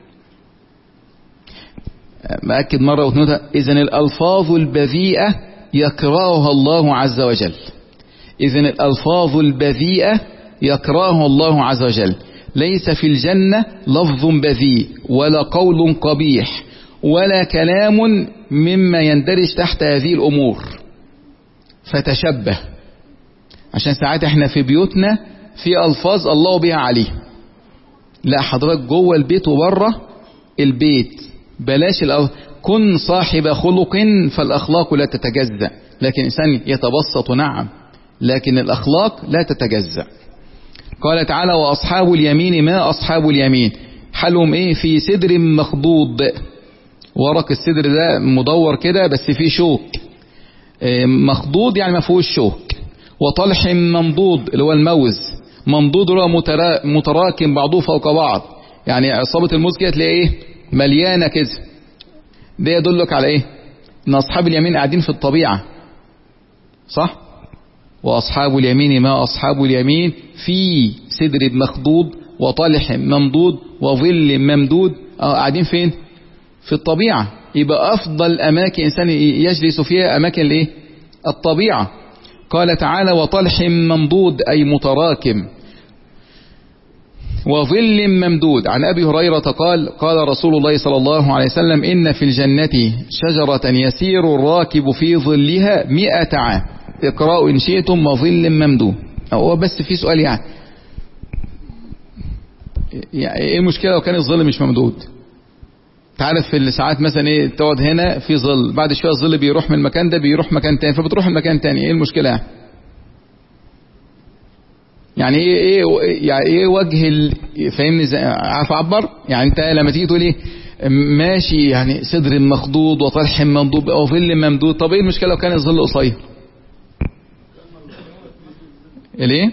مأكد مرة وثنتها إذن الألفاظ البذيئة يكرهها الله عز وجل. إذن الألفاظ البذيئة يكرهها الله عز وجل. ليس في الجنة لفظ بذيء ولا قول قبيح ولا كلام مما يندرج تحت هذه الأمور. فتشبه عشان ساعات احنا في بيوتنا في ألفاظ الله بها عليه. لا حضرتك جوه البيت وبره البيت بلاش الألفاظ. كن صاحب خلق فالأخلاق لا تتجزأ. لكن إنسان يتبسط نعم لكن الأخلاق لا تتجزأ. قال تعالى وأصحاب اليمين ما أصحاب اليمين حالهم إيه في سدر مخضود. ورق السدر ده مدور كده بس فيه شوك. مخضود يعني ما فيهوش شوك. وطلح منضود اللي هو الموز ممدود اللي هو متراكم بعضه فوق بعض، يعني عصابة الموز كده تلاقي ايه مليانة كده، ده يدلك على ايه ان اصحاب اليمين قاعدين في الطبيعة، صح؟ واصحاب اليمين ما اصحاب اليمين في سدر مخضود وطلح ممدود وظل ممدود، اه قاعدين فين؟ في الطبيعة. يبقى افضل اماكن انسان يجلس فيها اماكن الايه؟ الطبيعة. قال تعالى وطلح ممدود أي متراكم وظل ممدود. عن أبي هريرة قال قال رسول الله صلى الله عليه وسلم إن في الجنة شجرة يسير الراكب في ظلها مئة عام، اقرأوا إن شئتم وظل ممدود. هو بس في سؤال، يعني يعني ايه المشكلة لو كان الظل مش ممدود؟ تعرف في الساعات مثلا ايه تقعد هنا في ظل، بعد شويه الظل بيروح من المكان ده بيروح مكان تاني، فبتروح المكان تاني، ايه المشكله؟ يعني ايه ايه يعني ايه وجه ال... فاهمني زي... عارف اعبر؟ يعني انت لما تيجي تقول ايه ماشي يعني صدر مخضوض وطلح ممدود او ظل ممدود، طب ايه المشكله لو كان الظل قصير؟ ليه؟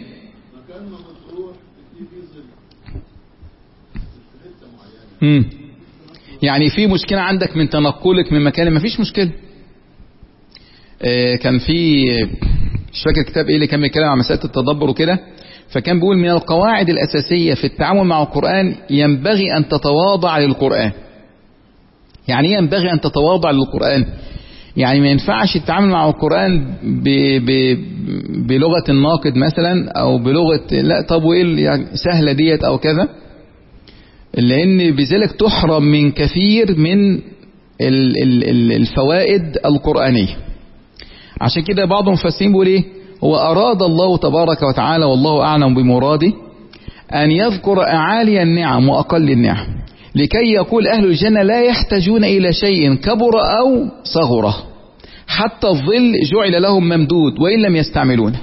امم يعني في مشكلة عندك من تنقلك من مكان، ما فيش مشكلة. اه كان في مش فاكر كتاب ايه اللي كان بيتكلم عن مسألة التدبر وكده، فكان بيقول من القواعد الأساسية في التعامل مع القرآن ينبغي أن تتواضع للقرآن. يعني ايه ينبغي أن تتواضع للقرآن؟ يعني ما ينفعش التعامل مع القرآن ب... ب... بلغة الناقد مثلا او بلغة لا طب وايه يعني سهلة ديت او كذا، لأن بذلك تحرم من كثير من الفوائد القرآنية. عشان كده بعض المفسرين بيقول ايه هو أراد الله تبارك وتعالى والله أعلم بمراده أن يذكر أعالي النعم وأقل النعم، لكي يقول أهل الجنة لا يحتاجون إلى شيء كبر أو صغره، حتى الظل جعل لهم ممدود وإن لم يستعملونه.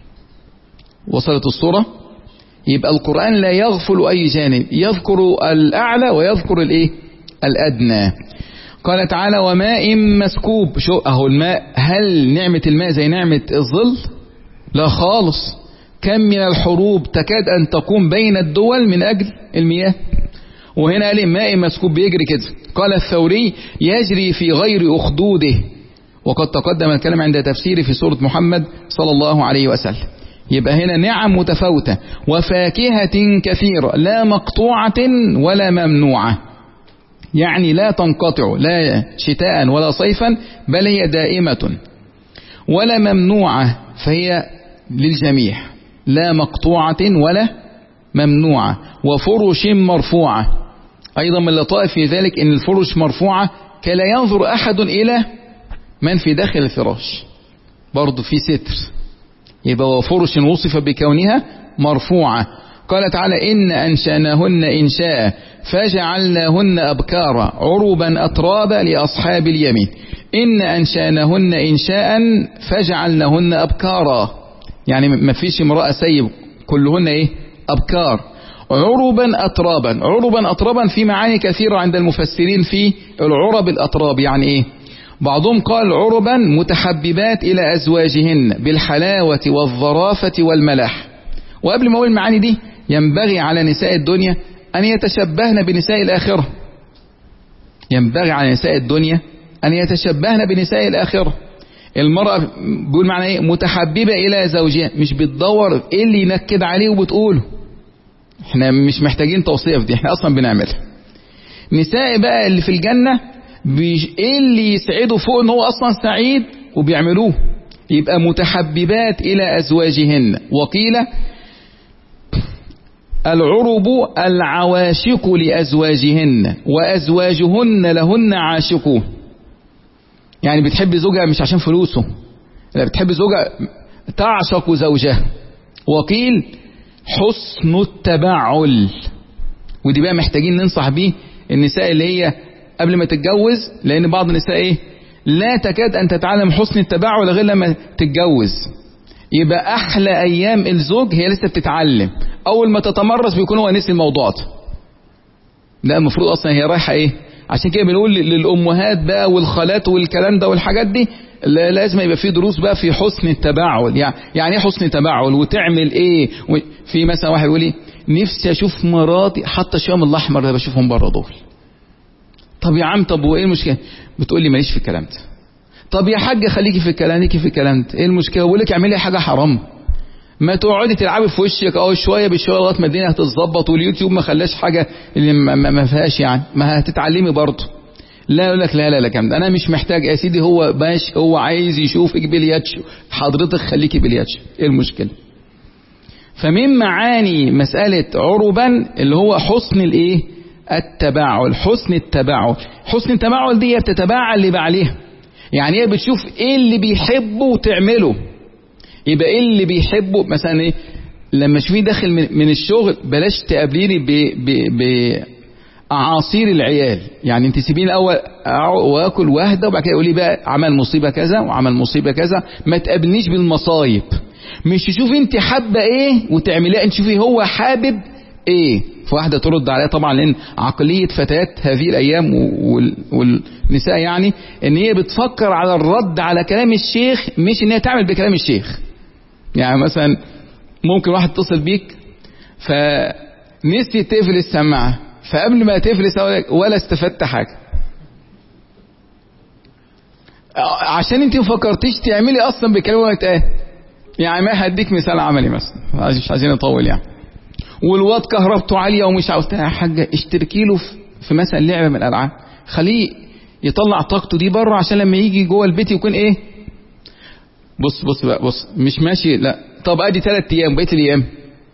وصلت الصورة؟ يبقى القرآن لا يغفل أي جانب، يذكر الأعلى ويذكر الإيه؟ الأدنى. قال تعالى وماء مسكوب. شو أهو الماء، هل نعمة الماء زي نعمة الظل؟ لا خالص. كم من الحروب تكاد أن تقوم بين الدول من أجل المياه، وهنا قال ماء مسكوب بيجري كده. قال الثوري يجري في غير أخدوده، وقد تقدم الكلام عند تفسيره في سورة محمد صلى الله عليه وسلم. يبقى هنا نعم متفاوتة وفاكهة كثيرة لا مقطوعة ولا ممنوعة، يعني لا تنقطع لا شتاء ولا صيفا بل هي دائمة، ولا ممنوعة فهي للجميع، لا مقطوعة ولا ممنوعة. وفرش مرفوعة، أيضا من اللطائف في ذلك إن الفرش مرفوعة كلا ينظر أحد إلى من في داخل الفراش، برضو في ستر. يبقى وفرش وصف بكونها مرفوعة. قال تعالى إن أنشأناهن إنشاء فجعلناهن أبكارا عربا أترابا لأصحاب اليمين. إن أنشأناهن إنشاء فجعلناهن أبكارا، يعني ما فيش امرأة سيب، كلهن إيه؟ أبكار. عربا أترابا، عربا أترابا في معاني كثيرة عند المفسرين في العرب الأتراب. يعني إيه؟ بعضهم قال عربا متحببات إلى أزواجهن بالحلاوة والظرافة والملاح. وقبل ما أقول المعاني دي ينبغي على نساء الدنيا أن يتشبهن بنساء الآخرة، ينبغي على نساء الدنيا أن يتشبهن بنساء الآخرة. المرأة بيقول معنى إيه؟ متحببة إلى زوجها، مش بتدور إيه اللي ينكد عليه وبتقوله. احنا مش محتاجين توصيف دي، احنا أصلا بنعملها. نساء بقى اللي في الجنة ايه اللي يسعده فوق ان هو اصلا سعيد وبيعملوه، يبقى متحببات الى ازواجهن. وقيل العرب العواشق لازواجهن وازواجهن لهن عاشقون، يعني بتحب زوجها مش عشان فلوسه، لا بتحب زوجها تعشق زوجها. وقيل حسن التبعل، ودي بقى محتاجين ننصح بيه النساء اللي هي قبل ما تتجوز، لان بعض النساء ايه لا تكاد ان تتعلم حسن التبعل غير لما تتجوز. يبقى احلى ايام الزوج هي لسه بتتعلم، اول ما تتمرس بيكون هو نسي الموضوع ده. لا المفروض اصلا هي رايحه ايه، عشان كده بنقول للامهات بقى والخالات والكلام ده والحاجات دي لازم يبقى في دروس بقى في حسن التباعل. يعني ايه حسن التباعل وتعمل ايه؟ في مثلا واحد يقول لي نفسي اشوف مراتي حتى الشام الاحمر ده بشوفهم بره دول. طب يا عم طب وايه المشكله؟ بتقول لي ماليش في الكلام ده. طب يا حاجه خليكي في الكلام ليكي في الكلام ده، ايه المشكله؟ بقول لك اعملي حاجه حرام، ما تقعدي تلعبي في وشك اه شويه بشويه لغايه ما الدنيا هتتظبط، واليوتيوب ما خلاش حاجه اللي ما فيهاش يعني، ما هتتعلمي برضه. لا يقول لك لا لا لا كلام ده انا مش محتاج يا سيدي، هو باش هو عايز يشوفك بلياتشو، حضرتك خليكي بلياتشو، ايه المشكله؟ فمن معاني مساله عربا اللي هو حسن الايه؟ التباعل. حسن التباعل، حسن التباعل دي بتتباعل اللي بعليها، يعني هي بتشوف ايه اللي بيحبه وتعمله. يبقى ايه اللي بيحبه مثلا ايه؟ لما تشوفيه داخل من الشغل بلاش تقابليني باعاصير العيال، يعني انت سيبيني الاول واكل واهدى وبعد كده قولي بقى عمل مصيبه كذا وعمل مصيبه كذا. ما تقابلنيش بالمصايب. مش تشوفي انت حابه ايه وتعمليها، انت شوفي هو حابب ايه. فواحده ترد عليها طبعا، لان عقليه فتيات هذه الايام والنساء يعني ان هي بتفكر على الرد على كلام الشيخ، مش ان هي تعمل بكلام الشيخ. يعني مثلا ممكن واحد اتصل بيك فنسي تقفل السماعه، فقبل ما تقفل ولا استفدت حاجه، عشان انت ما فكرتيش تعملي اصلا بكلام وقتها. يعني ما هديك مثال عملي مثلا، مش عايزين نطول يعني. والواد كهربته عاليه ومش عاوز يا حاجه اشتركي له في مثلا لعبه من الالعاب، خليه يطلع طاقته دي بره عشان لما يجي جوه البيت يكون ايه. بص بص بقى بص مش ماشي لا. طب ادي ثلاث ايام بقيت الايام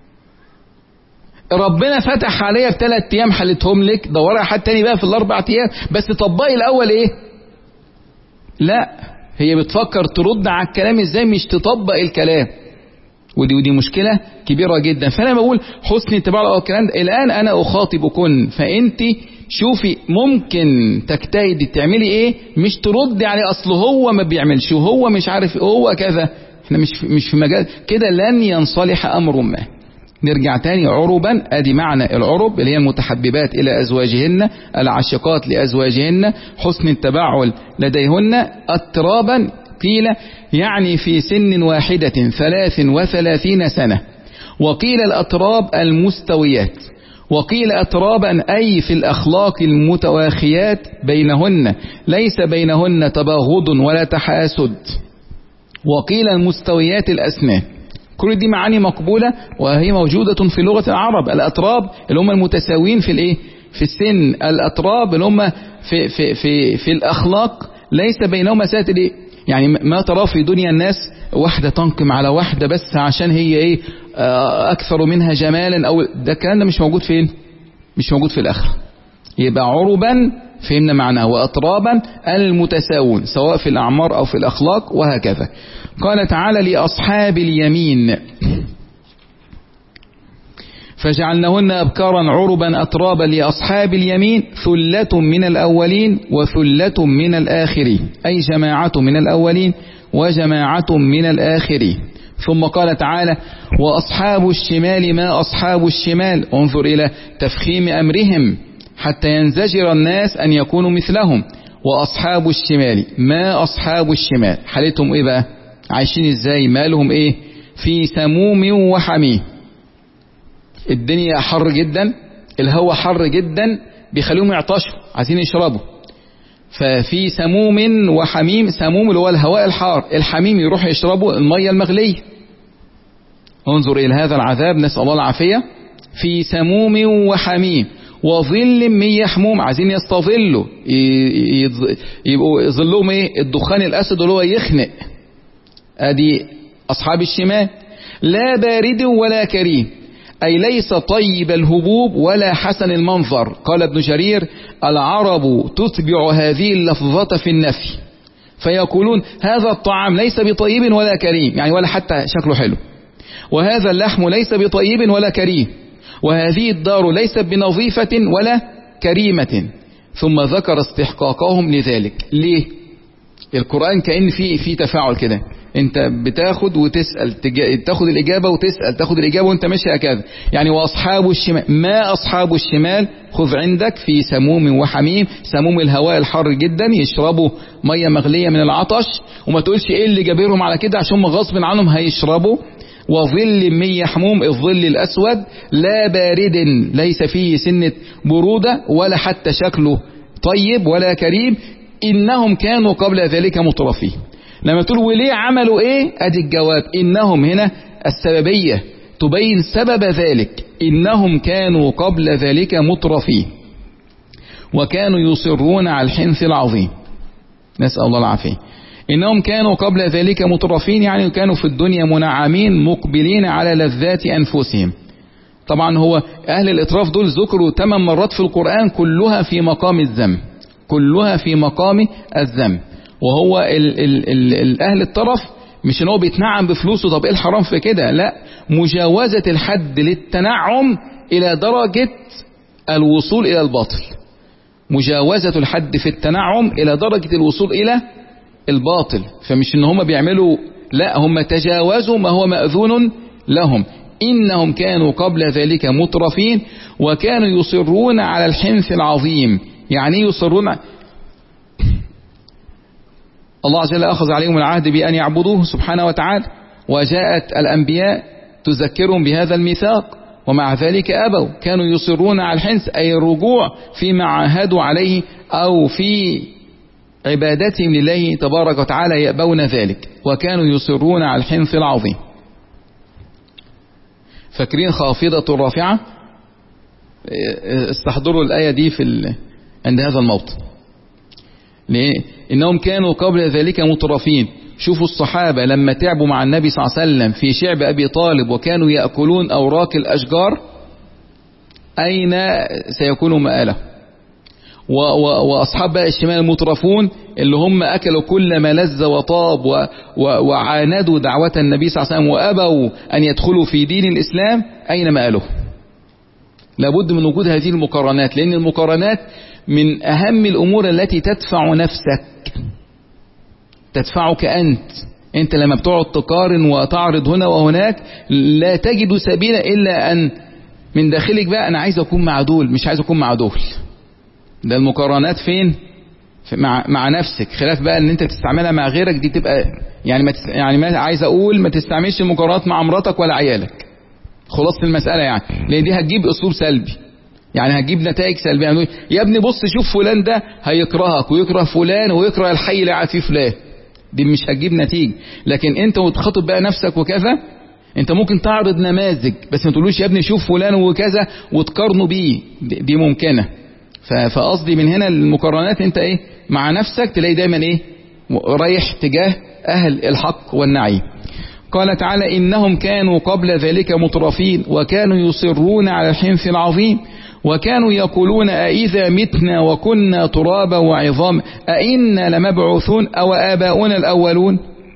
ربنا فتح عليا بثلاث ايام حلتهم لك، دوري على حد تاني بقى في الاربع ايام، بس طبقي الاول ايه. لا هي بتفكر ترد على الكلام ازاي، مش تطبق الكلام. ودي ودي مشكله كبيره جدا. فانا بقول حسن اتباع الكلام ده. الان انا اخاطبكن، فانت شوفي ممكن تجتهدي تعملي ايه، مش تردي عليه اصل هو ما بيعملش وهو مش عارف هو كذا. احنا مش مش في مجال كده، لن ينصلح امر ما. نرجع تاني عربا، ادي معنى العرب اللي هي المتحببات الى ازواجهن، العاشقات لازواجهن، حسن التباعل لديهن. اضطرابا قيل يعني في سن واحدة ثلاث وثلاثين سنة، وقيل الأطراب المستويات، وقيل أطرابا أي في الأخلاق المتواخيات بينهن ليس بينهن تباغض ولا تحاسد، وقيل المستويات الأسنان. كل دي معاني مقبولة وهي موجودة في لغة العرب. الأطراب اللي هم المتساوين في الإيه؟ في السن. الأطراب اللي هم في في في في الأخلاق ليس بينهم مسافة الإيه؟ يعني ما ترى في دنيا الناس واحدة تنقم على واحدة بس عشان هي ايه اكثر منها جمالا، او ده الكلام ده مش موجود فين؟ مش موجود في الاخرة. يبقى عربا فهمنا معناه، واطرابا المتساوون سواء في الاعمار او في الاخلاق وهكذا. قال تعالى لاصحاب اليمين فجعلناهن أبكارا عربا أترابا لأصحاب اليمين ثلة من الأولين وثلة من الآخرين، أي جماعة من الأولين وجماعة من الآخرين. ثم قال تعالى وأصحاب الشمال ما أصحاب الشمال. انظر إلى تفخيم أمرهم حتى ينزجر الناس أن يكونوا مثلهم. وأصحاب الشمال ما أصحاب الشمال حالتهم إيه بقى؟ عايشين إزاي؟ مالهم إيه؟ في سموم وحميم. الدنيا حر جدا، الهواء حر جدا بيخليهم يعطشوا عايزين يشربوا، ففي سموم وحميم. سموم اللي هو الهواء الحار، الحميم يروح يشربوا المية المغلية. انظر إلى هذا العذاب، نسأل الله العافية. في سموم وحميم وظل من يحموم، عايزين يستظلوا يبقوا ظلهم ايه؟ الدخان الأسد اللي هو يخنق. ادي أصحاب الشمال. لا بارد ولا كريم، أي ليس طيب الهبوب ولا حسن المنظر. قال ابن جرير العرب تتبع هذه اللفظة في النفي فيقولون هذا الطعام ليس بطيب ولا كريم، يعني ولا حتى شكله حلو، وهذا اللحم ليس بطيب ولا كريم، وهذه الدار ليست بنظيفة ولا كريمة. ثم ذكر استحقاقهم لذلك. ليه؟ القرآن كأن في في تفاعل كده. انت بتاخد وتسأل، تاخد الإجابة وتسأل، تاخد الإجابة وانت ماشي هكذا. يعني وأصحاب الشمال، ما أصحاب الشمال؟ خذ عندك في سموم وحميم، سموم الهواء الحر جدا، يشربوا مية مغلية من العطش، وما تقولش ايه اللي جابرهم على كده عشان غصب عنهم هيشربوا. وظل من يحموم، الظل الأسود، لا بارد ليس فيه سنة برودة ولا حتى شكله طيب ولا كريم، إنهم كانوا قبل ذلك مترفين. لما تقول وليه عملوا ايه؟ ادي الجواب، إنهم هنا السببية تبين سبب ذلك، إنهم كانوا قبل ذلك مترفين وكانوا يصرون على الحنث العظيم، نسأل الله العافية. إنهم كانوا قبل ذلك مترفين، يعني كانوا في الدنيا منعمين مقبلين على لذات أنفسهم. طبعا هو أهل الإطراف دول ذكروا ثمان مرات في القرآن، كلها في مقام الذم، كلها في مقام الذم. وهو ال ال ال ال أهل الطرف مش ان هو بيتنعم بفلوسه، طب ايه الحرام في كده؟ لا، مجاوزة الحد للتنعم إلى درجة الوصول إلى الباطل، مجاوزة الحد في التنعم إلى درجة الوصول إلى الباطل. فمش ان هم بيعملوا، لا، هم تجاوزوا ما هو مأذون لهم. إنهم كانوا قبل ذلك مترفين وكانوا يصرون على الحنث العظيم. يعني يصرون، الله عز وجل أخذ عليهم العهد بأن يعبدوه سبحانه وتعالى، وجاءت الأنبياء تذكرهم بهذا الميثاق، ومع ذلك أبوا، كانوا يصرون على الحنث، أي الرجوع فيما عاهدوا عليه أو في عبادتهم لله تبارك وتعالى، يأبون ذلك، وكانوا يصرون على الحنث العظيم. فاكرين خافضة الرافعة؟ استحضروا الآية دي في ال... عند هذا الموطن. ليه؟ إنهم كانوا قبل ذلك مترفين. شوفوا الصحابة لما تعبوا مع النبي صلى الله عليه وسلم في شعب أبي طالب وكانوا يأكلون أوراق الأشجار، أين سيكون مآله؟ وأصحاب الشمال المترفون اللي هم أكلوا كل ما لذ وطاب و و وعاندوا دعوة النبي صلى الله عليه وسلم وأبوا أن يدخلوا في دين الإسلام، أين مآله؟ لابد من وجود هذه المقارنات، لأن المقارنات من أهم الأمور التي تدفع نفسك، تدفعك أنت. أنت لما بتقعد تقارن وتعرض هنا وهناك لا تجد سبيلا إلا أن من داخلك بقى أنا عايز أكون مع دول، مش عايز أكون مع دول. ده المقارنات فين؟ مع مع نفسك، خلاف بقى ان انت تستعملها مع غيرك، دي تبقى يعني ما تس... يعني ما عايز اقول ما تستعملش المقارنات مع مراتك ولا عيالك، خلاصة المسألة يعني، لان دي هتجيب اسلوب سلبي، يعني هتجيب نتائج سلبية. يعني يا ابني بص شوف فلان ده هيكرهك ويكره فلان ويكره الحي اللي قاعد فيه فلان، دي مش هتجيب نتيجة. لكن انت وتخاطب بقى نفسك وكذا، انت ممكن تعرض نماذج بس ما تقولوش يا ابني شوف فلان وكذا وتقارنه بيه، دي ممكنة. فقصدي من هنا المقارنات انت ايه مع نفسك تلاقي دايما ايه رايح تجاه اهل الحق والنعيم. قال تعالى إنهم كانوا قبل ذلك مترفين وكانوا يصرون على الحنث العظيم وكانوا يقولون أئذا متنا وكنا ترابا وعظام أئنا لمبعوثون أو آباؤنا الأولون،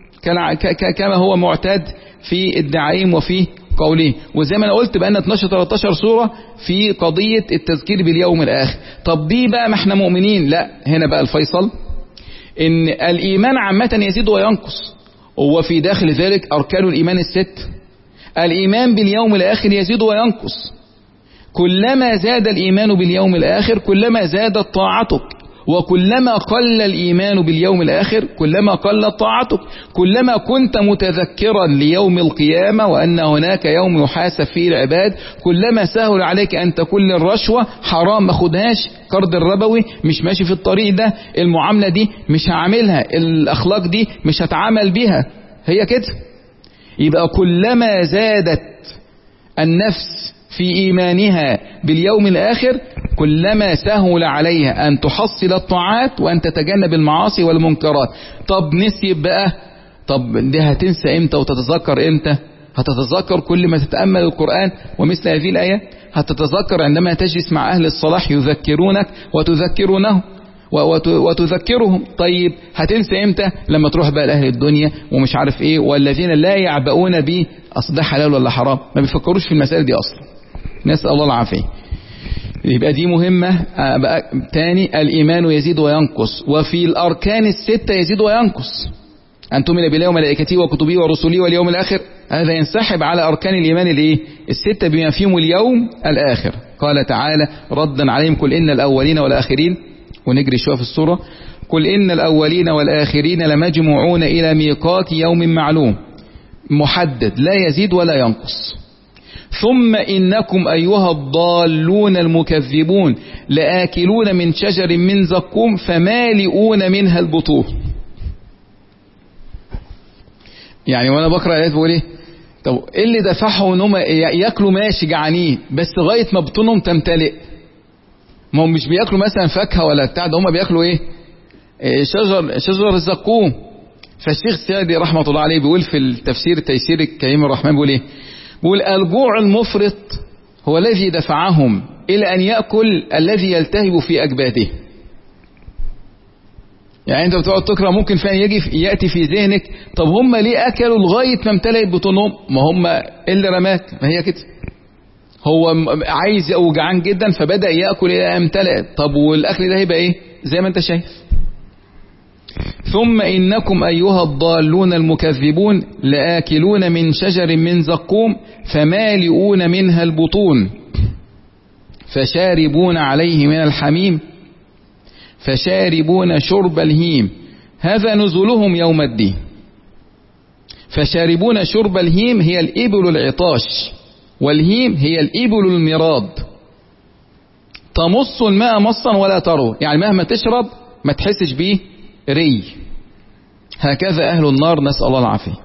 كما هو معتاد في الدعائم وفي قوله. وزي ما انا قلت بقى لنا اثناشر ثلاثة عشر سورة في قضية التذكير باليوم الآخر. طب دي بقى ما احنا مؤمنين، لا، هنا بقى الفيصل ان الإيمان عامة يزيد وينقص، وفي داخل ذلك أركان الإيمان الست. الإيمان باليوم الآخر يزيد وينقص، كلما زاد الإيمان باليوم الآخر كلما زادت طاعتك، وكلما قل الإيمان باليوم الآخر كلما قلت طاعتك. كلما كنت متذكرا ليوم القيامة وأن هناك يوم يحاسب فيه العباد كلما سهل عليك أن تكون الرشوة حرام، ما خدهاش، قرض الربوي مش ماشي في الطريق ده، المعاملة دي مش هعملها، الأخلاق دي مش هتعامل بها، هي كده. يبقى كلما زادت النفس في إيمانها باليوم الآخر كلما سهل عليها أن تحصل الطاعات وأن تتجنب المعاصي والمنكرات. طب نسيب بقى، طب دي هتنسى إمتى وتتذكر إمتى؟ هتتذكر كل ما تتأمل القرآن ومثل هذه الآية، هتتذكر عندما تجلس مع أهل الصلاح يذكرونك وتذكرونه وتذكرهم. طيب هتنسى إمتى؟ لما تروح بقى لأهل الدنيا ومش عارف إيه، والذين لا يعبؤون به أصل ده حلال ولا حرام، ما بيفكروش في المسائل دي أصلا، نسأل الله العافية. يبقى دي مهمة. بقى تاني الإيمان يزيد وينقص، وفي الأركان الستة يزيد وينقص. أن تؤمن بالله وملائكته وكتبه ورسله واليوم الآخر، هذا ينسحب على أركان الإيمان الإيه؟ الستة بما فيهم اليوم الآخر. قال تعالى ردا عليهم قل إن الأولين والآخرين، ونجري شوية في السورة، قل إن الأولين والآخرين لمجموعون إلى ميقات يوم معلوم محدد لا يزيد ولا ينقص. ثم إنكم أيها الضالون المكذبون لآكلون من شجر من زقوم فمالئون منها البطون. يعني وانا بقرأ الآيات بقول ايه؟ طب ايه اللي دفعهم ان هم ياكلوا ماشي جعانين بس لغايه ما بطونهم تمتلئ؟ ما هم مش بياكلوا مثلا فاكهه ولا بتاع، ده هم بياكلوا ايه؟ إيه شجر شجر الزقوم. فالشيخ السعدي رحمه الله عليه بيقول في التفسير تيسير الكريم الرحمن بيقول ايه؟ بيقول الجوع المفرط هو الذي دفعهم الى ان ياكل الذي يلتهب في اكباده. يعني انت بتقعد تقرا ممكن فعلا يجي في ياتي في ذهنك طب هم ليه اكلوا لغايه ما امتلئت بطونهم؟ ما هم اللي رماك، ما هي كده، هو عايز او جعان جدا فبدا ياكل الى ان امتلئت. طب والاكل ده هيبقى ايه؟ زي ما انت شايف. ثم انكم ايها الضالون المكذبون لآكلون من شجر من زقوم فمالئون منها البطون فشاربون عليه من الحميم فشاربون شرب الهيم هذا نزلهم يوم الدين. فشاربون شرب الهيم هي الإبل العطاش، والهيم هي الإبل المراد، تمص الماء مصا ولا تروى، يعني مهما تشرب ما تحسش بيه ري. هكذا أهل النار نسأل الله العافية.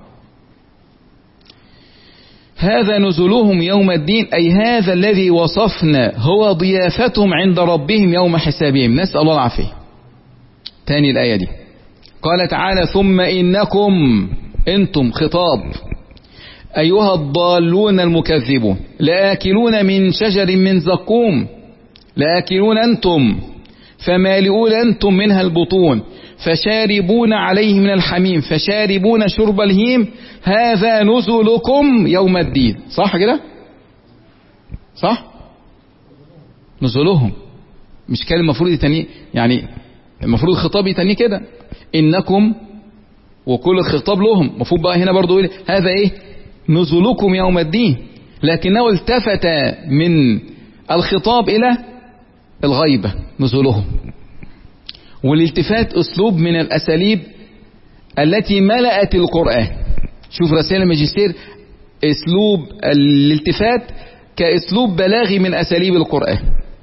هذا نزلهم يوم الدين، أي هذا الذي وصفنا هو ضيافتهم عند ربهم يوم حسابهم، نسأل الله العافية. تاني الآية دي قال تعالى ثم إنكم أنتم خطاب أيها الضالون المكذبون لآكلون من شجر من زقوم، لآكلون أنتم فمالئون أنتم منها البطون فشاربون عليه من الحميم فشاربون شرب الهيم هذا نزلكم يوم الدين. صح كده؟ صح؟ نزلهم مش كان المفروض يتنيه، يعني المفروض الخطاب يتنيه كده إنكم وكل الخطاب لهم، المفروض بقى هنا برضو إيه؟ هذا إيه؟ نزلكم يوم الدين، لكنه التفت من الخطاب إلى الغيبة نزلهم. والالتفات أسلوب من الأساليب التي ملأت القرآن. شوف رسائل الماجستير أسلوب الالتفات كأسلوب بلاغي من أساليب القرآن،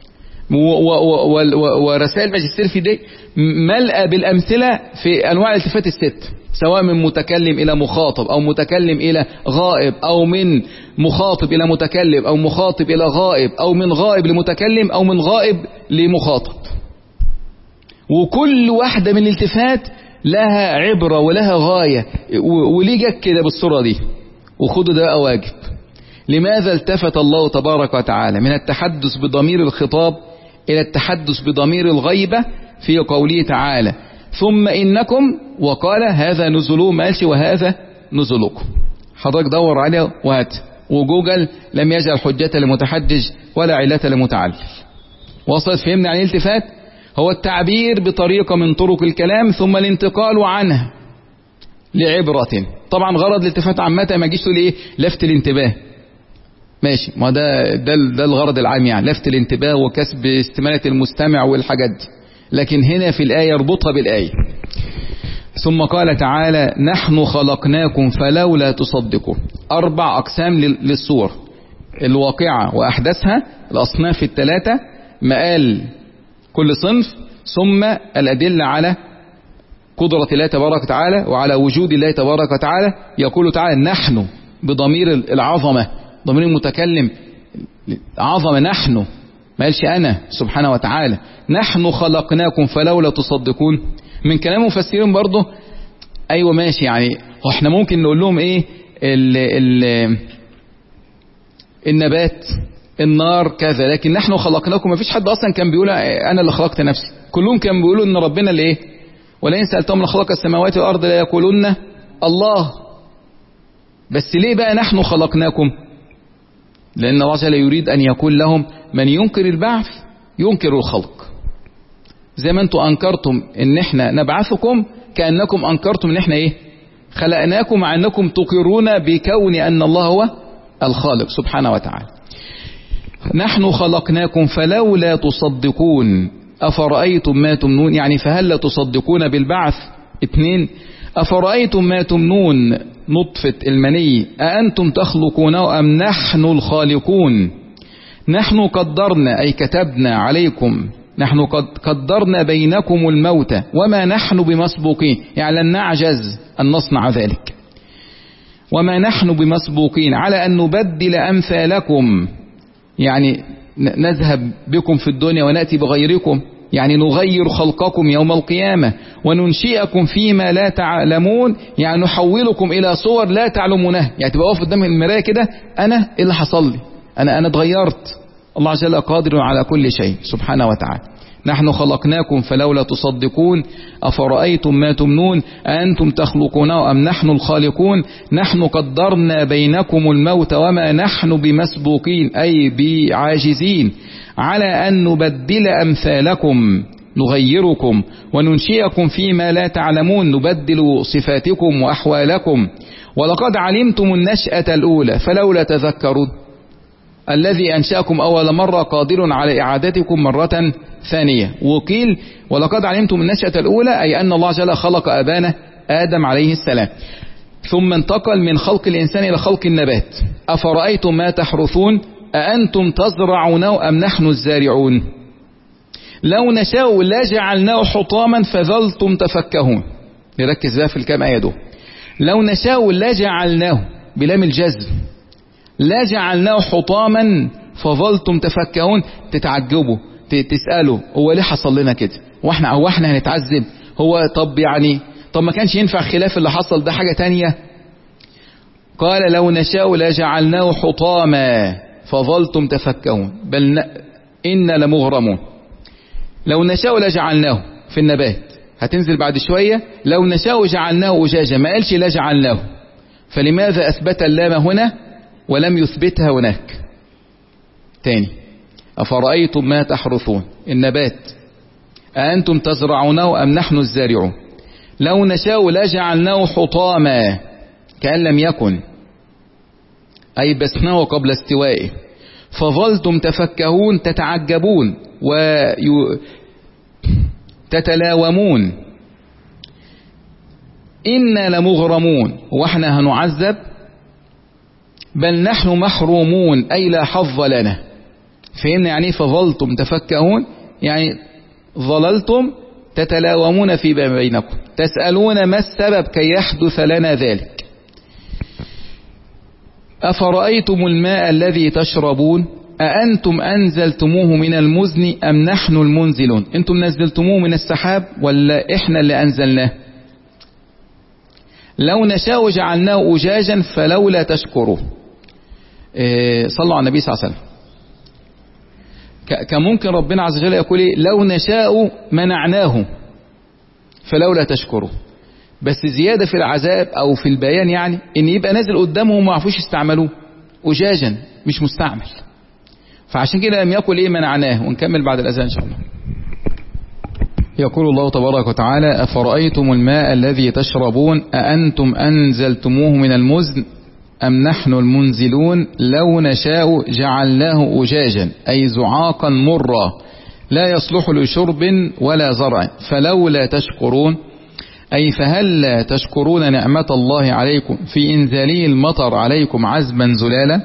ورسائل الماجستير في دي ملأ بالأمثلة في أنواع الالتفات الست، سواء من متكلم إلى مخاطب أو متكلم إلى غائب أو من مخاطب إلى متكلم أو مخاطب إلى غائب أو من غائب لمتكلم أو من غائب لمخاطب. وكل واحدة من الالتفات لها عبرة ولها غاية، وليه جت كده بالصورة دي؟ وخدوا ده واجب. لماذا التفت الله تبارك وتعالى من التحدث بضمير الخطاب إلى التحدث بضمير الغيبة في قوله تعالى ثم إنكم، وقال هذا نزلهم، ماشي وهذا نزلكم. حضرتك دور عليه وهات، وجوجل لم يجعل حجة لمتحجج ولا علة لمتعلل. وصلت؟ فهمنا عن الالتفات؟ هو التعبير بطريقة من طرق الكلام ثم الانتقال عنها لعبرة. طبعا غرض الالتفات عامة ما يجيش تقول ايه لفت الانتباه، ماشي، ما ده ده ده الغرض العام، يعني لفت الانتباه وكسب استمالة المستمع والحاجات دي. لكن هنا في الآية اربطها بالآية. ثم قال تعالى نحن خلقناكم فلولا تصدقون. أربع أقسام للصور: الواقعة وأحداثها، الأصناف الثلاثة، مآل كل صنف، ثم الأدلة على قدرة الله تبارك وتعالى وعلى وجود الله تبارك وتعالى. يقول تعالى نحن بضمير العظمة، ضمير المتكلم عظمة، نحن، ما قالش أنا سبحانه وتعالى. نحن خلقناكم فلولا تصدقون. من كلام مفسرين برضه أيوة ماشي، يعني احنا ممكن نقول لهم ايه ال ال النبات، النار، كذا، لكن نحن خلقناكم ما فيش حد أصلا كان بيقول أنا اللي خلقت نفسي، كلهم كانوا بيقولوا إن ربنا اللي ايه، ولئن سألتهم لخلق السماوات والأرض لا يقولون الله. بس ليه بقى نحن خلقناكم؟ لأن الله تعالى يريد أن يكون لهم من ينكر البعث ينكر الخلق. زي ما انتم أنكرتم إن احنا نبعثكم، كأنكم أنكرتم إن احنا ايه خلقناكم مع أنكم تقرون بكون أن الله هو الخالق سبحانه وتعالى. نحن خلقناكم فلولا تصدقون أفرأيتم ما تمنون، يعني فهل لا تصدقون بالبعث؟ اثنين، أفرأيتم ما تمنون نطفة المني أأنتم تخلقونه أم نحن الخالقون؟ نحن قدرنا أي كتبنا عليكم، نحن قد قدرنا بينكم الموت وما نحن بمسبوقين، يعني لن نعجز أن نصنع ذلك. وما نحن بمسبوقين على أن نبدل أمثالكم، يعني نذهب بكم في الدنيا ونأتي بغيركم، يعني نغير خلقكم يوم القيامة وننشئكم فيما لا تعلمون، يعني نحولكم إلى صور لا تعلمونها. يعني تبقى واقف قدام المراية كده، أنا إيه اللي حصل لي؟ أنا أنا اتغيرت. الله عز وجل قادر على كل شيء سبحانه وتعالى. نحن خلقناكم فلولا تصدقون أفرأيتم ما تمنون أأنتم تخلقونه أم نحن الخالقون؟ نحن قدرنا بينكم الموت وما نحن بمسبوقين أي بعاجزين على أن نبدل أمثالكم، نغيركم وننشئكم فيما لا تعلمون، نبدل صفاتكم وأحوالكم. ولقد علمتم النشأة الأولى فلولا تذكرون. الذي أنشأكم أول مرة قادر على إعادتكم مرة ثانية. وقيل ولقد علمتم النشأة الأولى أي أن الله جل خلق أبانا آدم عليه السلام، ثم انتقل من خلق الإنسان إلى خلق النبات. أفرأيتم ما تحرثون أأنتم تزرعونه أم نحن الزارعون؟ لو نشاء لجعلناه حطاما فظلتم تفكهون. نركز بقى في الكام آية دول. لو نشاء لجعلناه بلام الجزم، لجعلناه حطاما فظلتم تفكهون. تتعجبوا تسألوا هو ليه حصل لنا كده؟ واحنا او احنا هنتعذب؟ هو طب يعني طب ما كانش ينفع خلاف اللي حصل ده حاجة تانية؟ قال لو نشاء لجعلناه حطاما فظلتم تفكهون بل إن لمغرمون. لو نشاء لجعلناه في النبات، هتنزل بعد شوية لو نشاء جعلناه أجاجا، ما قالش لجعلناه. فلماذا أثبت اللام هنا ولم يثبتها هناك؟ تاني، أفرأيتم ما تحرثون النبات أأنتم تزرعونه أم نحن الزارعون؟ لو نشاء لجعلناه حطاما كأن لم يكن، أي بسناه قبل استوائه. فظلتم تفكهون تتعجبون وتتلاومون. إنا لمغرمون وإحنا هنعذب، بل نحن محرومون أي لا حظ لنا. فهمنا يعني فظلتم تفكهون؟ يعني ظللتم تتلاومون في بينكم، تسألون ما السبب كي يحدث لنا ذلك. أفرأيتم الماء الذي تشربون أأنتم أنزلتموه من المزن أم نحن المنزلون؟ أنتم نزلتموه من السحاب ولا إحنا اللي أنزلناه؟ لو نشاء جعلناه أجاجا فلولا تشكروا. إيه صلوا على النبي صلى الله عليه وسلم. كان ممكن ربنا عز وجل يقول إيه؟ لو نشاء منعناه فلولا تشكروا. بس زيادة في العذاب أو في البيان، يعني إن يبقى نازل قدامهم وما عرفوش يستعملوه أجاجا مش مستعمل. فعشان كده لم يقل إيه منعناه. ونكمل بعد الأذان إن شاء الله. يقول الله تبارك وتعالى أفرأيتم الماء الذي تشربون أأنتم أنزلتموه من المزن أم نحن المنزلون؟ لو نشاء جعلناه أجاجا أي زعاقا مرا لا يصلح لشرب ولا زرع فلولا تشكرون أي فهل تشكرون نعمة الله عليكم في إنزاله المطر عليكم عزبا زلالا.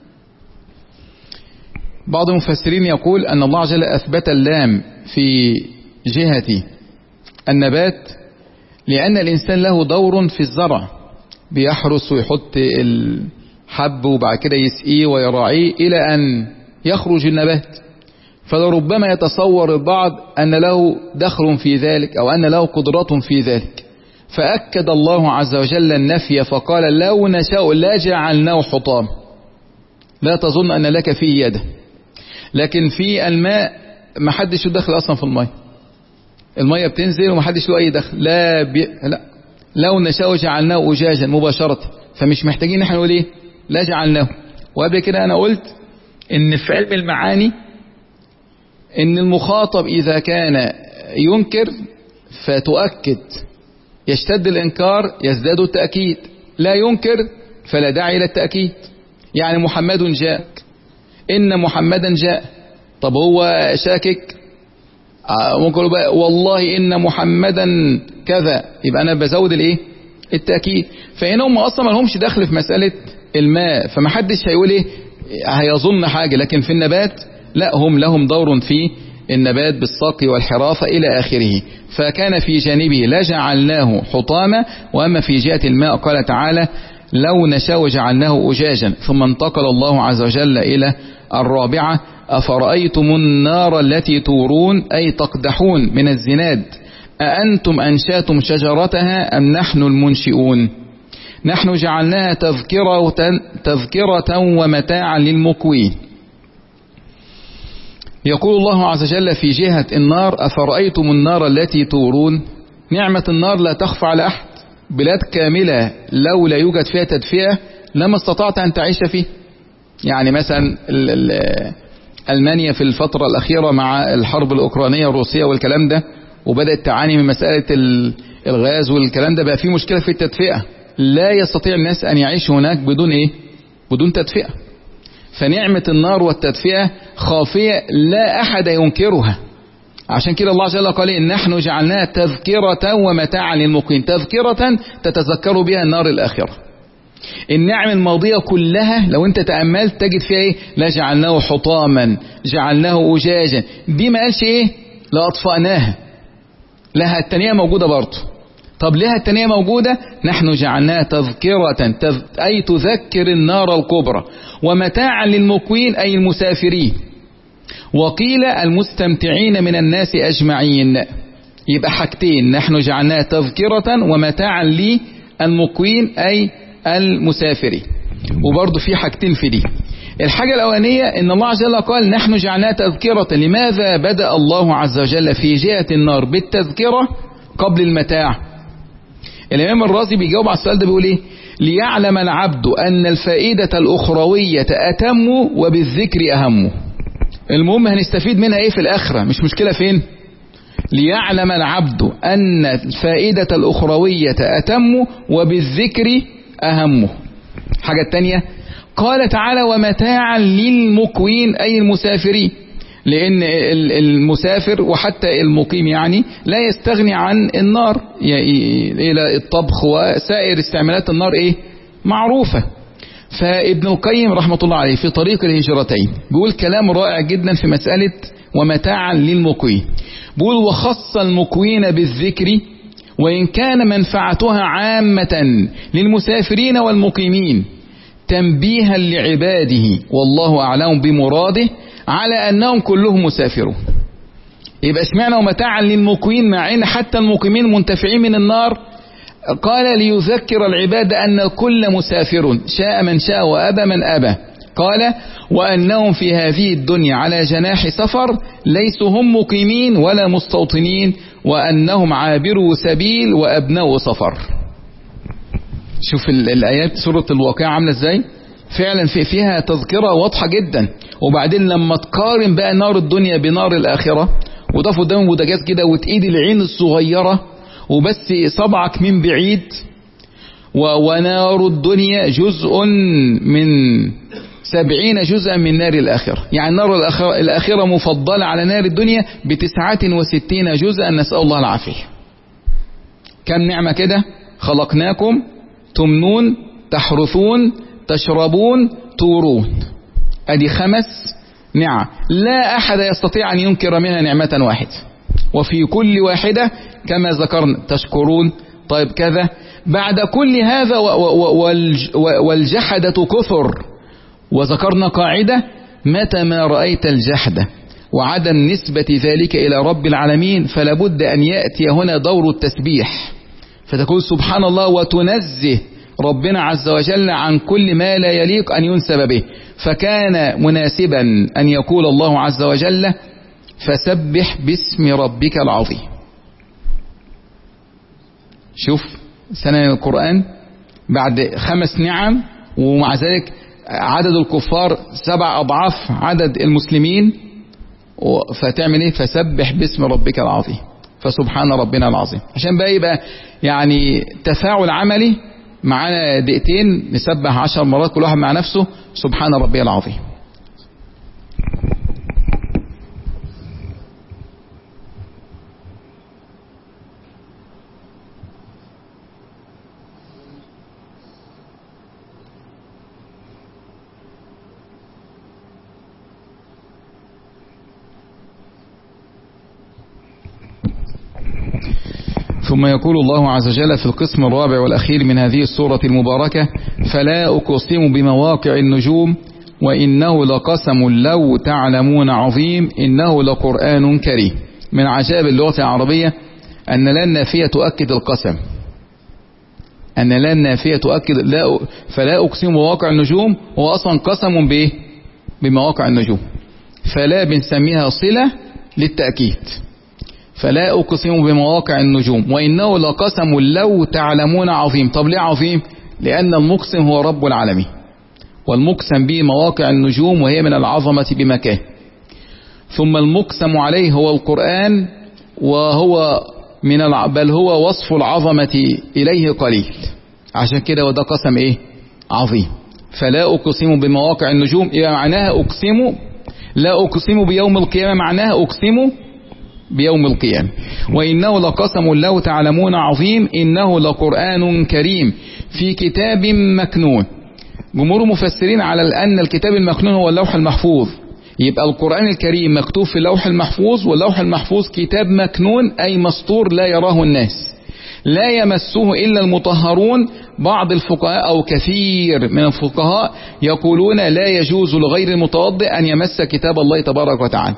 بعض المفسرين يقول أن الله جل أثبت اللام في جهة النبات لأن الإنسان له دور في الزرع، بيحرس ويحط الحب وبعد كده يسقيه ويراعيه إلى أن يخرج النبات. فلربما يتصور البعض أن له دخل في ذلك أو أن له قدرة في ذلك، فأكد الله عز وجل النفي فقال لو نشاء لجعلناه حطام. لا تظن أن لك فيه يدا. لكن في الماء ما حدش له دخل أصلا في الماء، المية بتنزل وما حدش له أي دخل. لا, بي... لا لو نشاء جعلناه أجاجا مباشرة، فمش محتاجين نحن نقول إيه لا جعلناه. وقبل كده أنا قلت إن في علم المعاني إن المخاطب إذا كان ينكر فتؤكد يشتد الإنكار يزداد التأكيد، لا ينكر فلا داعي إلى التأكيد. يعني محمد جاء، إن محمدا جاء، طب هو شاكك، ممكن والله إن محمدا كذا، يبقى أنا بزود الإيه؟ التأكيد. فهنا هم أصلا ما لهمش دخل في مسألة الماء، فما حدش هيقول إيه هيظن حاجة، لكن في النبات لا، هم لهم دور في النبات بالسقي والحرافة إلى آخره. فكان في جانبه لجعلناه حطاما، وأما في جهة الماء قال تعالى لو نشاء جعلناه أجاجا. ثم انتقل الله عز وجل إلى الرابعة أفرأيتم النار التي تورون أي تقدحون من الزناد أأنتم أنشأتم شجرتها أم نحن المنشئون نحن جعلناها تذكرة, تذكرة ومتاعا للمقوين. يقول الله عز وجل في جهة النار أفرأيتم النار التي تورون. نعمة النار لا تخفى على أحد، بلاد كاملة لو لا يوجد فيها تدفئة لما استطعت أن تعيش فيه. يعني مثلا ألمانيا في الفترة الأخيرة مع الحرب الأوكرانية الروسية والكلام ده، وبدأت تعاني من مسألة الغاز والكلام ده، بقى فيه مشكلة في التدفئة، لا يستطيع الناس أن يعيشوا هناك بدون إيه؟ بدون تدفئة. فنعمة النار والتدفئة خافية لا أحد ينكرها. عشان كده الله عز وجل قال إن نحن جعلناها تذكرة ومتاعا للمقيم، تذكرة تتذكر بها النار الآخرة. النعم الماضية كلها لو انت تأملت تجد فيها ايه؟ لا جعلناه حطاما جعلناه أجاجا، دي ما قالش ايه؟ لا أطفأناها، لها التانية موجودة برضه. طب لها التانية موجودة؟ نحن جعلناها تذكرة تذ... أي تذكر النار الكبرى، ومتاعا للمقوين أي المسافرين، وقيل المستمتعين من الناس أجمعين. يبقى حاجتين، نحن جعلناها تذكرة ومتاعا للمقوين أي المسافرين. وبرضه في حاجتين في دي. الحاجة الأولانية إن الله عز وجل قال نحن جعلناها تذكرة. لماذا بدأ الله عز وجل في جهة النار بالتذكرة قبل المتاع؟ الإمام الرازي بيجاوب على السؤال ده بيقول إيه؟ ليعلم العبد أن الفائدة الأخروية أتم وبالذكر أهم. المهم هنستفيد منها إيه في الآخرة، مش مشكلة فين. ليعلم العبد أن الفائدة الأخروية أتم وبالذكر أهم. حاجة التانية قال تعالى ومتاعا للمقوين أي المسافرين، لأن المسافر وحتى المقيم يعني لا يستغني عن النار، إلى الطبخ وسائر استعمالات النار إيه معروفة. فابن القيم رحمة الله عليه في طريق الهجرتين بيقول كلام رائع جدا في مسألة ومتاعا للمقوين. بيقول وخص المقوين بالذكر وإن كان منفعتها عامة للمسافرين والمقيمين تنبيها لعباده والله أعلم بمراده على أنهم كلهم مسافرون. يبقى اشمعنى ومتاعا للمقوين مع أن حتى المقيمين منتفعين من النار؟ قال ليذكر العباد أن الكل مسافر شاء من شاء وأبى من أبى. قال وأنهم في هذه الدنيا على جناح سفر ليسوا هم مقيمين ولا مستوطنين وأنهم عابروا سبيل وأبناء سفر. شوف الآيات سورة الواقعة عاملة ازاي، فعلا في فيها تذكرة واضحة جدا. وبعدين لما تقارن بقى نار الدنيا بنار الآخرة وضاف قدام بوتاجاز كده وتقيد العين الصغيرة وبس صبعك من بعيد، ونار الدنيا جزء من سبعين جزءا من نار الآخرة، يعني نار الآخرة مفضلة على نار الدنيا بتسعة وستين جزءا، نسأل الله العافية. كم نعمة كده، خلقناكم تمنون تحرثون تشربون تورون، ادي خمس نعم لا احد يستطيع ان ينكر منها نعمة واحدة، وفي كل واحدة كما ذكرنا تشكرون. طيب كذا بعد كل هذا والجحدة كثر، وذكرنا قاعدة متى ما رأيت الجحدة وعدم نسبة ذلك إلى رب العالمين فلابد أن يأتي هنا دور التسبيح، فتقول سبحان الله وتنزه ربنا عز وجل عن كل ما لا يليق أن ينسب به. فكان مناسبا أن يقول الله عز وجل فسبح باسم ربك العظيم. شوف سنة القرآن بعد خمس نعم، ومع ذلك عدد الكفار سبع أضعاف عدد المسلمين، فتعمل ايه؟ فسبح باسم ربك العظيم. فسبحان ربنا العظيم. عشان بقى يبقى يعني تفاعل عملي معانا دقيقتين نسبح عشر مرات كل واحد مع نفسه سبحان ربي العظيم. ثم يقول الله عز وجل في القسم الرابع والأخير من هذه السورة المباركة: فلا أقسم بمواقع النجوم وإنه لقسم لو تعلمون عظيم إنه لقرآن كريم. من عجائب اللغة العربية أن لا النافية تؤكد القسم، أن لا النافية تؤكد لا، فلا أقسم بمواقع النجوم هو أصلا قسم بإيه؟ بمواقع النجوم، فلا بنسميها صلة للتأكيد. فلا أقسم بمواقع النجوم وإنه لقسم لو تعلمون عظيم. طب ليه عظيم؟ لأن المقسم هو رب العالمين، والمقسم به مواقع النجوم وهي من العظمة بمكان. ثم المقسم عليه هو القرآن، وهو من الع... بل هو وصف العظمة إليه قليل، عشان كده وده قسم إيه؟ عظيم. فلا أقسم بمواقع النجوم إذا معناها أقسم، لا أقسم بيوم القيامة معناها أقسم بيوم القيامة. وإنه لقسم لو تعلمون عظيم إنه لقرآن كريم في كتاب مكنون. جمهور مفسرين على أن الكتاب المكنون هو اللوح المحفوظ، يبقى القرآن الكريم مكتوب في اللوح المحفوظ، واللوح المحفوظ كتاب مكنون أي مسطور لا يراه الناس، لا يمسه إلا المطهرون. بعض الفقهاء أو كثير من الفقهاء يقولون لا يجوز لغير المتوضئ أن يمس كتاب الله تبارك وتعالى،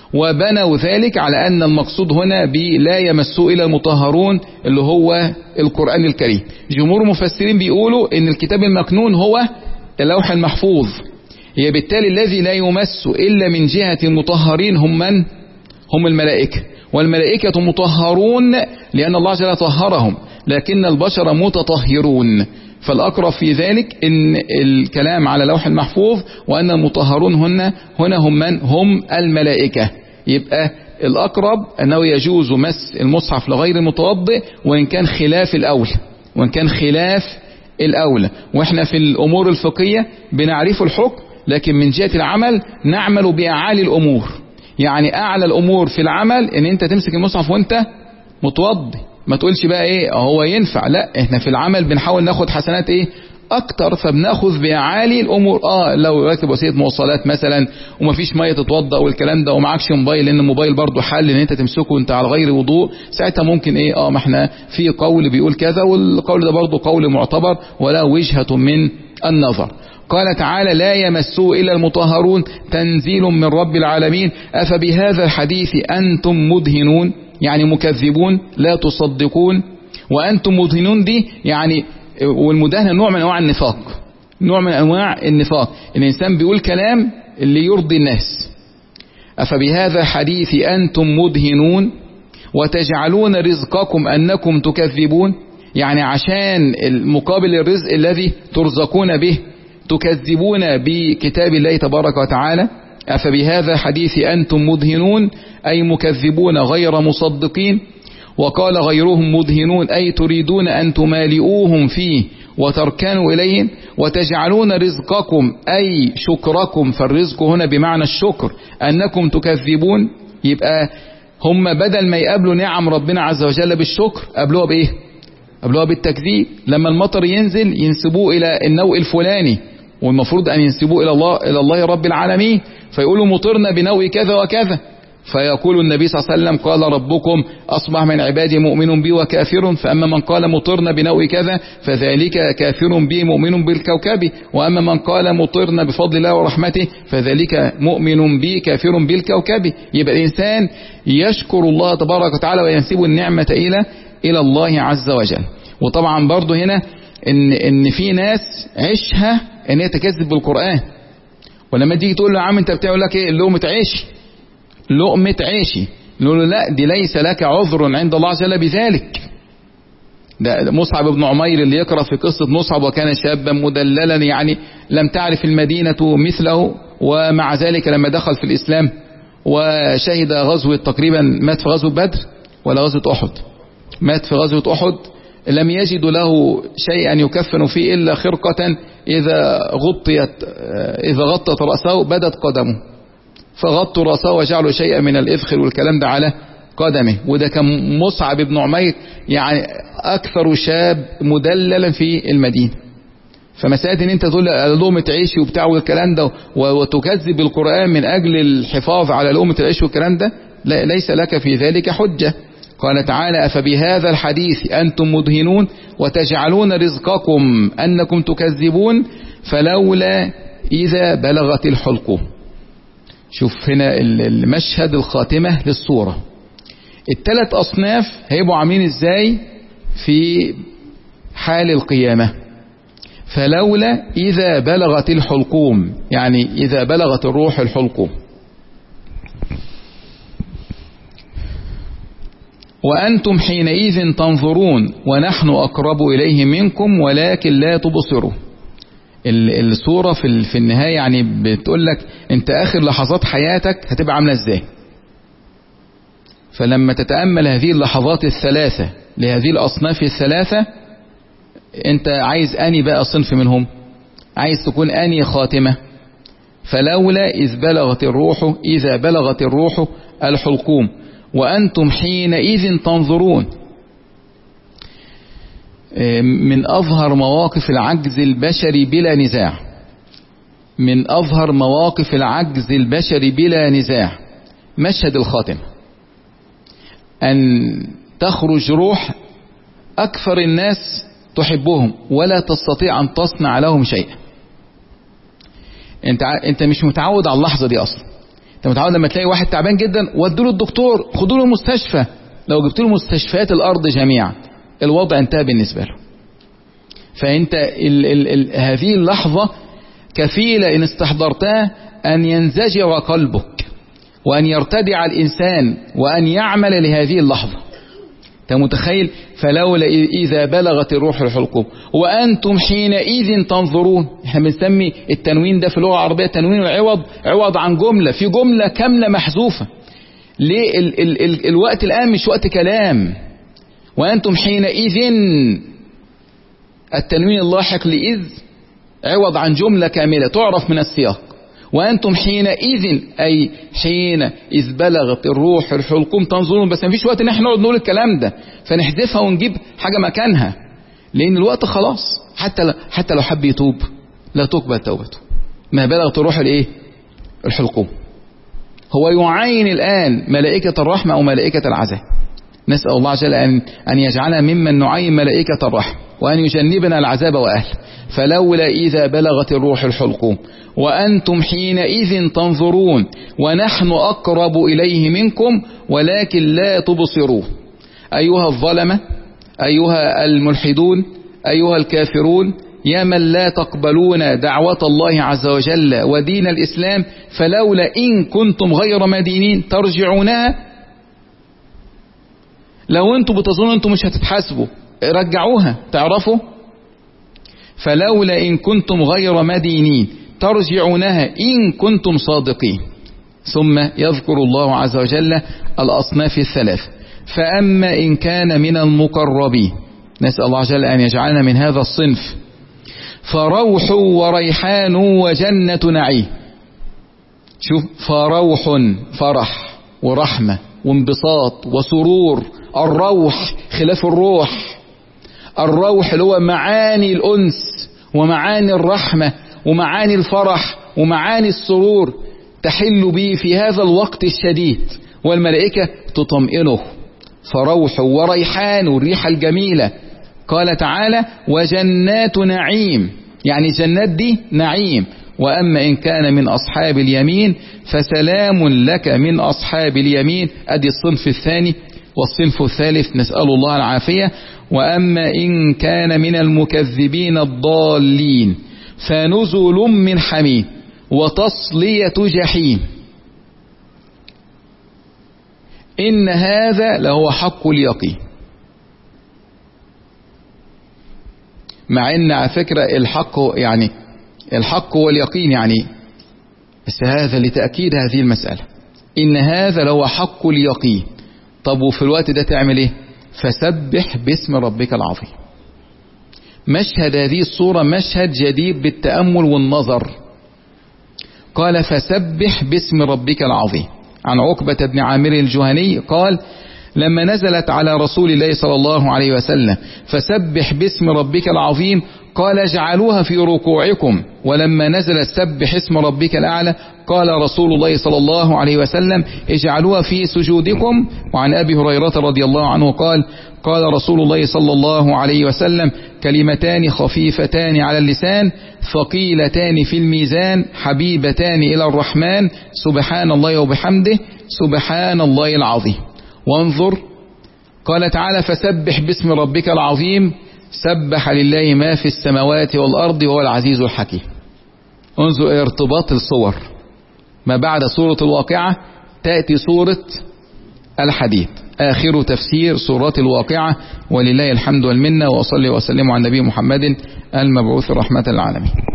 وبنوا ذلك على أن المقصود هنا بلا يمسه إلا المطهرون اللي هو القرآن الكريم. جمهور المفسرين بيقولوا إن الكتاب المكنون هو اللوح المحفوظ، هي بالتالي الذي لا يمس إلا من جهة المطهرين هم من؟ هم الملائكة، والملائكة مطهرون لأن الله جل طهرهم، لكن البشر متطهرون. فالأقرب في ذلك إن الكلام على لوح المحفوظ، وأن المطهرون هنا هنا هم من؟ هم الملائكة. يبقى الأقرب أنه يجوز مس المصحف لغير المتوضئ، وإن كان خلاف الأولى، وإن كان خلاف الأولى. وإحنا في الأمور الفقهية بنعرف الحكم، لكن من جهة العمل نعمل بأعالي الأمور. يعني أعلى الأمور في العمل إن أنت تمسك المصحف وأنت متوضئ، ما تقولش بقى إيه هو ينفع، لا، إحنا في العمل بنحاول ناخد حسنات إيه اكتر، فبناخذ باعالي الامور. اه لو راكب وسيله مواصلات مثلا ومفيش ميه تتوضا والكلام ده، ومعكش موبايل، لان الموبايل برضو حل ان انت تمسكه وانت على غير وضوء، ساعتها ممكن ايه اه ما احنا في قول بيقول كذا، والقول ده برضو قول معتبر ولا وجهة من النظر. قال تعالى: لا يمسه إلا المطهرون تنزيل من رب العالمين أفبهذا الحديث أنتم مدهنون، يعني مكذبون لا تصدقون. وأنتم مدهنون دي يعني، والمداهنة نوع من أنواع النفاق، نوع من أنواع النفاق، الإنسان بيقول كلام اللي يرضي الناس. أفبهذا الحديث أنتم مدهنون وتجعلون رزقكم أنكم تكذبون، يعني عشان المقابل الرزق الذي ترزقون به تكذبون بكتاب الله تبارك وتعالى. أفبهذا حديث أنتم مدهنون أي مكذبون غير مصدقين. وقال غيرهم مدهنون أي تريدون أن تمالئوهم فيه وتركنوا إليهم. وتجعلون رزقكم أي شكركم، فالرزق هنا بمعنى الشكر، أنكم تكذبون. يبقى هم بدل ما يقابلوا نعم ربنا عز وجل بالشكر قابلوها بإيه؟ قابلوها بالتكذيب. لما المطر ينزل ينسبوه إلى النوء الفلاني، والمفروض أن ينسبوه إلى الله إلى الله رب العالمين، فيقولوا مطرنا بنوء كذا وكذا. فيقول النبي صلى الله عليه وسلم: قال ربكم أصبح من عبادي مؤمن بي وكافر، فأما من قال مطرنا بنوء كذا فذلك كافر بي مؤمن بالكوكب، وأما من قال مطرنا بفضل الله ورحمته فذلك مؤمن بي كافر بالكوكب. يبقى الإنسان يشكر الله تبارك وتعالى وينسب النعمة إلى إلى الله عز وجل. وطبعا برضو هنا إن إن في ناس عيشها إن هي تكذب بالقرآن، ولما تيجي تقول له يا عم أنت بتعمل لك إيه؟ لقمة عيش، لقمة عيشي، نقول له لا، دي ليس لك عذر عند الله عز وجل بذلك. ده مصعب بن عمير اللي يقرأ في قصة مصعب: وكان شابا مدللا، يعني لم تعرف المدينة مثله، ومع ذلك لما دخل في الإسلام وشهد غزوة تقريبا مات في غزوة بدر، ولا غزوة أحد؟ مات في غزوة أحد لم يجدوا له شيئا يكفن فيه إلا خرقة إذا غطيت إذا غطت رأسه بدت قدمه، فغطوا رأسه وجعلوا شيئا من الإذخر والكلام ده على قدمه. وده كان مصعب بن عمير يعني أكثر شاب مدللا في المدينة. فمسألة ان انت تقول لقمة عيش وبتاع والكلام ده وتكذب القرآن من اجل الحفاظ على لقمة العيش والكلام ده، لا ليس لك في ذلك حجة. قال تعالى: أفبهذا الحديث أنتم مدهنون وتجعلون رزقكم أنكم تكذبون فلولا إذا بلغت الحلقوم. شوف هنا المشهد الخاتمة للصورة. الثلاث أصناف هيبقوا عاملين ازاي في حال القيامة. فلولا إذا بلغت الحلقوم، يعني إذا بلغت الروح الحلقوم. وأنتم حينئذ تنظرون ونحن أقرب إليه منكم ولكن لا تبصروا. الصورة في النهاية يعني بتقول لك أنت آخر لحظات حياتك هتبقى عاملة إزاي. فلما تتأمل هذه اللحظات الثلاثة لهذه الأصناف الثلاثة، أنت عايز أني بقى صنف منهم؟ عايز تكون أني خاتمة؟ فلولا إذ بلغت الروح إذا بلغت الروح الحلقوم وأنتم حينئذ تنظرون. من أظهر مواقف العجز البشري بلا نزاع، من أظهر مواقف العجز البشري بلا نزاع مشهد الخاتمة، أن تخرج روح أكثر الناس تحبهم ولا تستطيع أن تصنع لهم شيئا. انت انت مش متعود على اللحظة دي أصلا. انت متعود لما تلاقي واحد تعبان جدا ودوا له الدكتور، خدوا له المستشفى. لو جبت له مستشفيات الأرض جميعا الوضع انتهى بالنسبة له. فانت ال ال ال هذه اللحظة كفيلة إن استحضرتها أن ينزجر قلبك وأن يرتدع الإنسان وأن يعمل لهذه اللحظة. انت متخيل؟ فلولا إذا بلغت الروح الحلقوم وأنتم حينئذ تنظرون. احنا بنسمي التنوين ده في اللغة العربية تنوين العوض، عوض عن جملة، في جملة كاملة محذوفة. ليه؟ ال ال ال الوقت الآن مش وقت كلام. وأنتم حينئذ التنوين اللاحق لإذ عوض عن جملة كاملة تعرف من السياق. وأنتم حينئذ أي حين إذ بلغت الروح الحلقوم تنظرون. بس ما فيش وقت ان احنا نقعد نقول الكلام ده فنحذفها ونجيب حاجة مكانها، لأن الوقت خلاص. حتى حتى لو حب يتوب لا تقبل توبته ما بلغت الروح الايه الحلقوم. هو يعين الآن ملائكة الرحمة أو ملائكة العذاب. نسأل الله عز وجل أن أن يجعلنا ممن نعين ملائكة الرحمة وأن يجنبنا العذاب وأهله. فلولا إذا بلغت الروح الحلقوم وأنتم حينئذ تنظرون ونحن أقرب إليه منكم ولكن لا تبصرون. أيها الظلمة، أيها الملحدون، أيها الكافرون، يا من لا تقبلون دعوة الله عز وجل ودين الإسلام، فلولا إن كنتم غير مدينين ترجعونها. لو أنتم بتظنوا أنتم مش هتتحاسبوا رجعوها تعرفوا. فلولا إن كنتم غير مدينين ترجعونها إن كنتم صادقين. ثم يذكر الله عز وجل الأصناف الثلاث. فأما إن كان من المقربين، نسأل الله عز وجل أن يجعلنا من هذا الصنف، فروح وريحان وجنة نعيم. شوف، فروح فرح ورحمة وانبساط وسرور. الروح خلاف الروح. الروح اللي هو معاني الأنس ومعاني الرحمة ومعاني الفرح ومعاني السرور تحل به في هذا الوقت الشديد والملائكة تطمئنه. فروح وريحان والريحة الجميلة. قال تعالى وجنات نعيم، يعني جنات دي نعيم. وأما إن كان من أصحاب اليمين فسلام لك من أصحاب اليمين. أدي الصنف الثاني. والصنف الثالث نسأل الله العافية. وأما إن كان من المكذبين الضالين فنزل من حميم وتصلية جحيم. إن هذا لهو حق اليقين. مع إن على فكرة الحق يعني الحق واليقين يعني، بس هذا لتأكيد هذه المسألة. إن هذا لهو حق اليقين طب وفي الوقت ده تعمل ايه؟ فسبح باسم ربك العظيم. مشهد هذه الصورة مشهد جديد بالتأمل والنظر. قال فسبح باسم ربك العظيم. عن عقبة بن عامر الجهني قال لما نزلت على رسول الله صلى الله عليه وسلم فسبح باسم ربك العظيم قال اجعلوها في ركوعكم، ولما نزلت سبح اسم ربك الأعلى قال رسول الله صلى الله عليه وسلم اجعلوها في سجودكم. وعن أبي هريرة رضي الله عنه قال قال رسول الله صلى الله عليه وسلم كلمتان خفيفتان على اللسان ثقيلتان في الميزان حبيبتان إلى الرحمن سبحان الله وبحمده سبحان الله العظيم. وانظر قال تعالى فسبح باسم ربك العظيم سبح لله ما في السماوات والأرض وهو العزيز الحكيم. انظر ارتباط الصور، ما بعد سورة الواقعة تأتي سورة الحديد، آخر تفسير سورة الواقعة، ولله الحمد والمنة. وأصلي وأسلم على النبي محمد المبعوث رحمة العالمين.